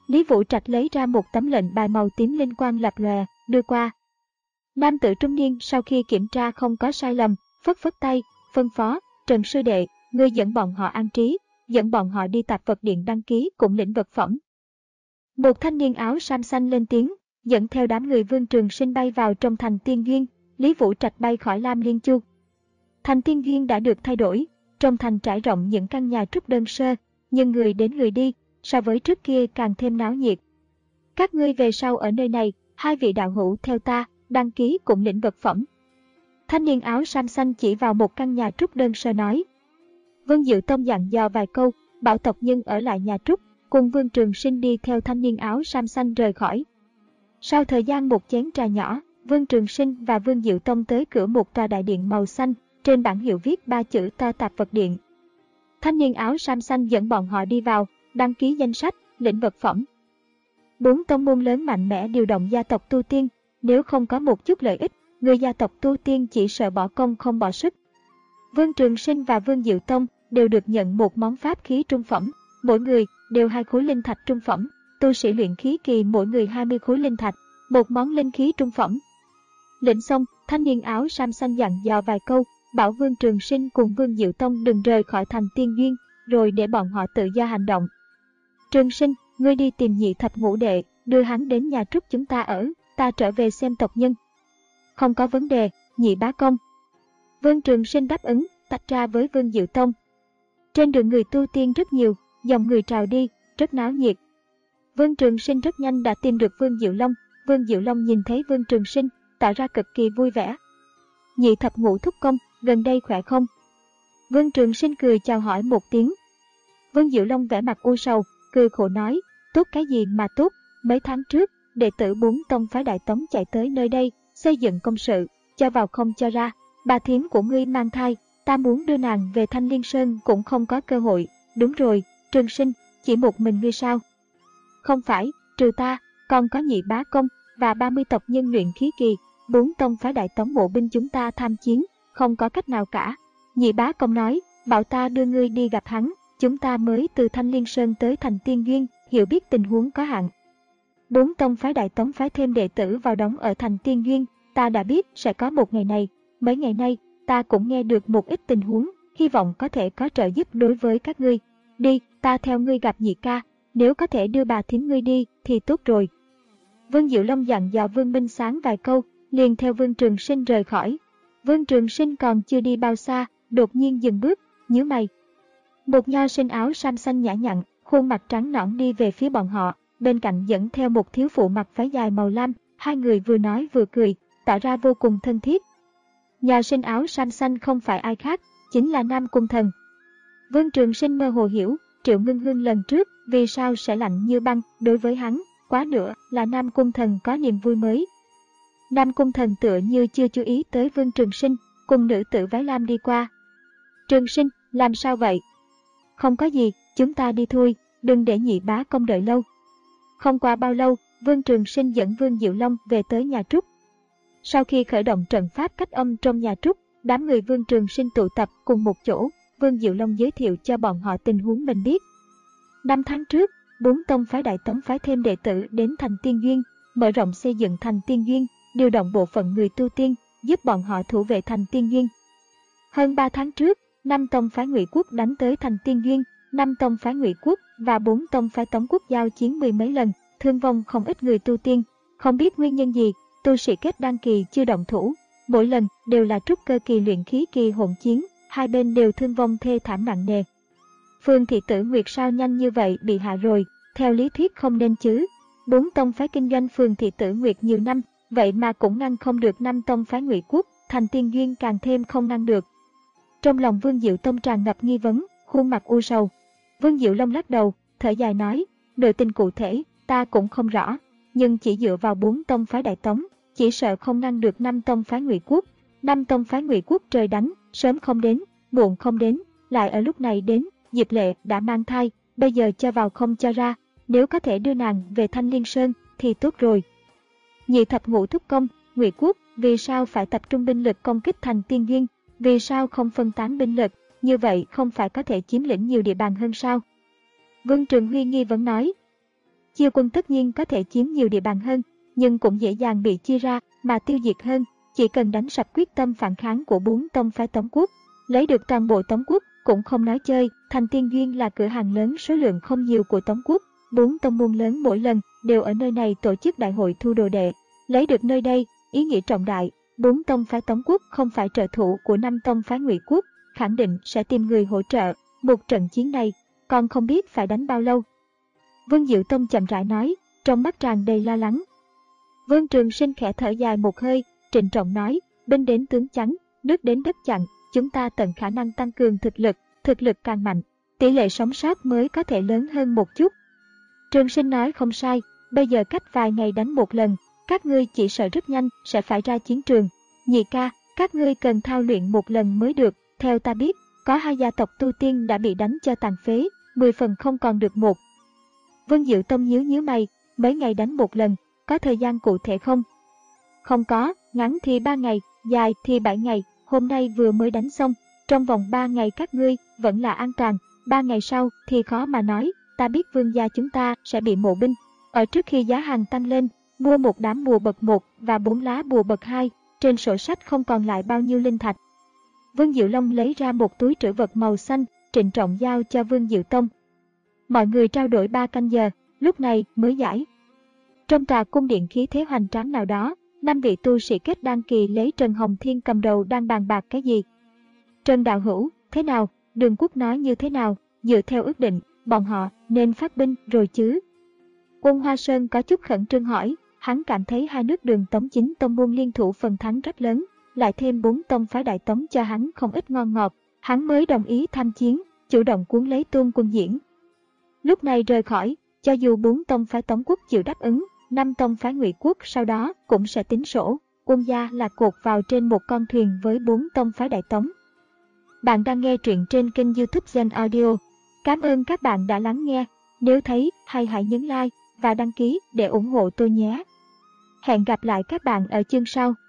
Lý Vũ Trạch lấy ra một tấm lệnh bài màu tím linh quang lập lòe, đưa qua. Nam tử trung niên sau khi kiểm tra không có sai lầm, phất phất tay, phân phó, Trần sư đệ, ngươi dẫn bọn họ an trí, dẫn bọn họ đi tạp vật điện đăng ký cùng lĩnh vật phẩm. Một thanh niên áo sam xanh lên tiếng, dẫn theo đám người Vương Trường Sinh bay vào trong thành Tiên Duyên. Lý Vũ Trạch bay khỏi Lam Liên Chu. Thành Tiên Duyên đã được thay đổi, trong thành trải rộng những căn nhà trúc đơn sơ, nhưng người đến người đi, so với trước kia càng thêm náo nhiệt. Các ngươi về sau ở nơi này, hai vị đạo hữu theo ta, đăng ký cùng lĩnh vật phẩm. Thanh niên áo sam xanh chỉ vào một căn nhà trúc đơn sơ nói. Vương Diệu Tông dặn dò vài câu, bảo tộc nhân ở lại nhà trúc, cùng Vương Trường Sinh đi theo thanh niên áo sam xanh rời khỏi. Sau thời gian một chén trà nhỏ, Vương Trường Sinh và Vương Diệu Tông tới cửa một tòa đại điện màu xanh, trên bảng hiệu viết ba chữ to tạp vật điện. Thanh niên áo sam xanh dẫn bọn họ đi vào, đăng ký danh sách, lĩnh vật phẩm. Bốn tông môn lớn mạnh mẽ điều động gia tộc tu tiên, nếu không có một chút lợi ích, người gia tộc tu tiên chỉ sợ bỏ công không bỏ sức. Vương Trường Sinh và Vương Diệu Tông đều được nhận một món pháp khí trung phẩm, mỗi người đều hai khối linh thạch trung phẩm, tu sĩ luyện khí kỳ mỗi người hai mươi khối linh thạch, một món linh khí trung phẩm. Lĩnh xong, thanh niên áo sam xanh dặn dò vài câu, bảo Vương Trường Sinh cùng Vương Diệu Tông đừng rời khỏi thành Tiên Duyên, rồi để bọn họ tự do hành động. Trường Sinh, ngươi đi tìm nhị thập ngũ đệ, đưa hắn đến nhà trúc chúng ta ở, ta trở về xem tộc nhân. Không có vấn đề, nhị bá công. Vương Trường Sinh đáp ứng, tách ra với Vương Diệu Tông. Trên đường người tu tiên rất nhiều, dòng người trào đi, rất náo nhiệt. Vương Trường Sinh rất nhanh đã tìm được Vương Diệu Long. Vương Diệu Long nhìn thấy Vương Trường Sinh, tỏ ra cực kỳ vui vẻ. Nhị thập ngũ thúc công, gần đây khỏe không? Vương Trường Sinh cười chào hỏi một tiếng. Vương Diệu Long vẻ mặt u sầu, cười khổ nói, tốt cái gì mà tốt, mấy tháng trước, đệ tử bốn tông phái Đại Tống chạy tới nơi đây, xây dựng công sự, cho vào không cho ra. Bà thím của ngươi mang thai, ta muốn đưa nàng về Thanh Liên Sơn cũng không có cơ hội. Đúng rồi, Trường Sinh, chỉ một mình ngươi sao? Không phải, trừ ta, còn có nhị bá công và ba mươi tộc nhân luyện khí kỳ, bốn tông phái Đại Tống bộ binh chúng ta tham chiến, không có cách nào cả. Nhị bá công nói, bảo ta đưa ngươi đi gặp hắn, chúng ta mới từ Thanh Liên Sơn tới thành Tiên Duyên, hiểu biết tình huống có hạn. Bốn tông phái Đại Tống phái thêm đệ tử vào đóng ở thành Tiên Duyên, ta đã biết sẽ có một ngày này. Mấy ngày nay, ta cũng nghe được một ít tình huống, hy vọng có thể có trợ giúp đối với các ngươi. Đi, ta theo ngươi gặp nhị ca, nếu có thể đưa bà thím ngươi đi thì tốt rồi. Vương Diệu Long dặn dò Vương Minh Sáng vài câu, liền theo Vương Trường Sinh rời khỏi. Vương Trường Sinh còn chưa đi bao xa, đột nhiên dừng bước, nhíu mày. Một nho sinh áo sam xanh nhã nhặn, khuôn mặt trắng nõn đi về phía bọn họ, bên cạnh dẫn theo một thiếu phụ mặc váy dài màu lam, hai người vừa nói vừa cười, tỏ ra vô cùng thân thiết. Nho sinh áo sam xanh không phải ai khác, chính là Nam Cung Thần. Vương Trường Sinh mơ hồ hiểu, Triệu Ngưng Hương lần trước vì sao sẽ lạnh như băng đối với hắn, quá nữa là Nam Cung Thần có niềm vui mới. Nam Cung Thần tựa như chưa chú ý tới Vương Trường Sinh, cùng nữ tử váy lam đi qua. Trường Sinh, làm sao vậy? Không có gì, chúng ta đi thôi, đừng để nhị bá công đợi lâu. Không qua bao lâu, Vương Trường Sinh dẫn Vương Diệu Long về tới nhà trúc. Sau khi khởi động trận pháp cách âm trong nhà trúc, đám người Vương Trường Sinh tụ tập cùng một chỗ, Vương Diệu Long giới thiệu cho bọn họ tình huống mình biết. Năm tháng trước, bốn tông phái Đại Tống phái thêm đệ tử đến thành Tiên Duyên, mở rộng xây dựng thành Tiên Duyên, điều động bộ phận người tu tiên, giúp bọn họ thủ vệ thành Tiên Duyên. Hơn ba tháng trước, năm tông phái Ngụy Quốc đánh tới thành Tiên Duyên, năm tông phái Ngụy Quốc và bốn tông phái Tống Quốc giao chiến mười mấy lần, thương vong không ít người tu tiên, không biết nguyên nhân gì, tu sĩ kết đan kỳ chưa động thủ, mỗi lần đều là trúc cơ kỳ luyện khí kỳ hỗn chiến, hai bên đều thương vong thê thảm nặng nề. Phương thị tử Nguyệt sao nhanh như vậy bị hạ rồi, theo lý thuyết không nên chứ. Bốn tông phái kinh doanh Phương thị tử Nguyệt nhiều năm, vậy mà cũng ngăn không được năm tông phái Ngụy Quốc, thành Tiên Duyên càng thêm không ngăn được. Trong lòng Vương Diệu Tông tràn ngập nghi vấn, khuôn mặt u sầu. Vương Diệu Long lắc đầu, thở dài nói, nội tình cụ thể, ta cũng không rõ, nhưng chỉ dựa vào bốn tông phái Đại Tống, chỉ sợ không ngăn được năm tông phái Ngụy Quốc. Năm tông phái Ngụy Quốc trời đánh, sớm không đến, muộn không đến, lại ở lúc này đến. Diệp Lệ đã mang thai, bây giờ cho vào không cho ra, nếu có thể đưa nàng về Thanh Liên Sơn thì tốt rồi. Nhị thập ngũ thúc công, Ngụy Quốc vì sao phải tập trung binh lực công kích thành Tiên Duyên, vì sao không phân tán binh lực, như vậy không phải có thể chiếm lĩnh nhiều địa bàn hơn sao? Vương Trường Huy nghi vấn nói. Chia quân tất nhiên có thể chiếm nhiều địa bàn hơn, nhưng cũng dễ dàng bị chia ra mà tiêu diệt hơn. Chỉ cần đánh sập quyết tâm phản kháng của bốn tông phái Tống quốc, lấy được toàn bộ Tống quốc cũng không nói chơi. Thành Tiên Duyên là cửa hàng lớn số lượng không nhiều của Tống quốc, bốn tông môn lớn mỗi lần đều ở nơi này tổ chức đại hội thu đồ đệ. Lấy được nơi đây, ý nghĩa trọng đại. Bốn tông phái Tống quốc không phải trợ thủ của năm tông phái Ngụy quốc, khẳng định sẽ tìm người hỗ trợ. Một trận chiến này, còn không biết phải đánh bao lâu. Vương Diệu Tông chậm rãi nói, trong mắt tràn đầy lo lắng. Vương Trường Sinh khẽ thở dài một hơi, trịnh trọng nói, binh đến tướng chắn, nước đến đất chặn, chúng ta tận khả năng tăng cường thực lực, thực lực càng mạnh, tỷ lệ sống sót mới có thể lớn hơn một chút. Trường Sinh nói không sai, bây giờ cách vài ngày đánh một lần, các ngươi chỉ sợ rất nhanh sẽ phải ra chiến trường. Nhị ca, các ngươi cần thao luyện một lần mới được, theo ta biết, có hai gia tộc tu tiên đã bị đánh cho tàn phế, mười phần không còn được một. Vương Diệu Tông nhíu nhíu mày, mấy ngày đánh một lần, có thời gian cụ thể không? Không có, ngắn thì ba ngày, dài thì bảy ngày, hôm nay vừa mới đánh xong, trong vòng ba ngày các ngươi vẫn là an toàn, ba ngày sau thì khó mà nói, ta biết vương gia chúng ta sẽ bị mộ binh. Ở trước khi giá hàng tăng lên, mua một đám bùa bậc một và bốn lá bùa bậc hai, trên sổ sách không còn lại bao nhiêu linh thạch. Vương Diệu Long lấy ra một túi trữ vật màu xanh, trịnh trọng giao cho Vương Diệu Tông. Mọi người trao đổi ba canh giờ, lúc này mới giải. Trong tòa cung điện khí thế hoành tráng nào đó, năm vị tu sĩ kết đan kỳ lấy Trần Hồng Thiên cầm đầu đang bàn bạc cái gì. Trần đạo hữu, thế nào, Đường Quốc nói như thế nào, dựa theo ước định, bọn họ nên phát binh rồi chứ? Quân Hoa Sơn có chút khẩn trương hỏi, hắn cảm thấy hai nước Đường Tống chính tông môn liên thủ phần thắng rất lớn, lại thêm bốn tông phái Đại Tống cho hắn không ít ngon ngọt, hắn mới đồng ý tham chiến, chủ động cuốn lấy Tôn Quân Diễn. Lúc này rời khỏi, cho dù bốn tông phái Tống quốc chịu đáp ứng, năm tông phái Ngụy quốc sau đó cũng sẽ tính sổ. Quân gia là cột vào trên một con thuyền với bốn tông phái Đại Tống. Bạn đang nghe truyện trên kênh YouTube Gen Audio. Cảm ơn các bạn đã lắng nghe. Nếu thấy hay hãy nhấn like và đăng ký để ủng hộ tôi nhé. Hẹn gặp lại các bạn ở chương sau.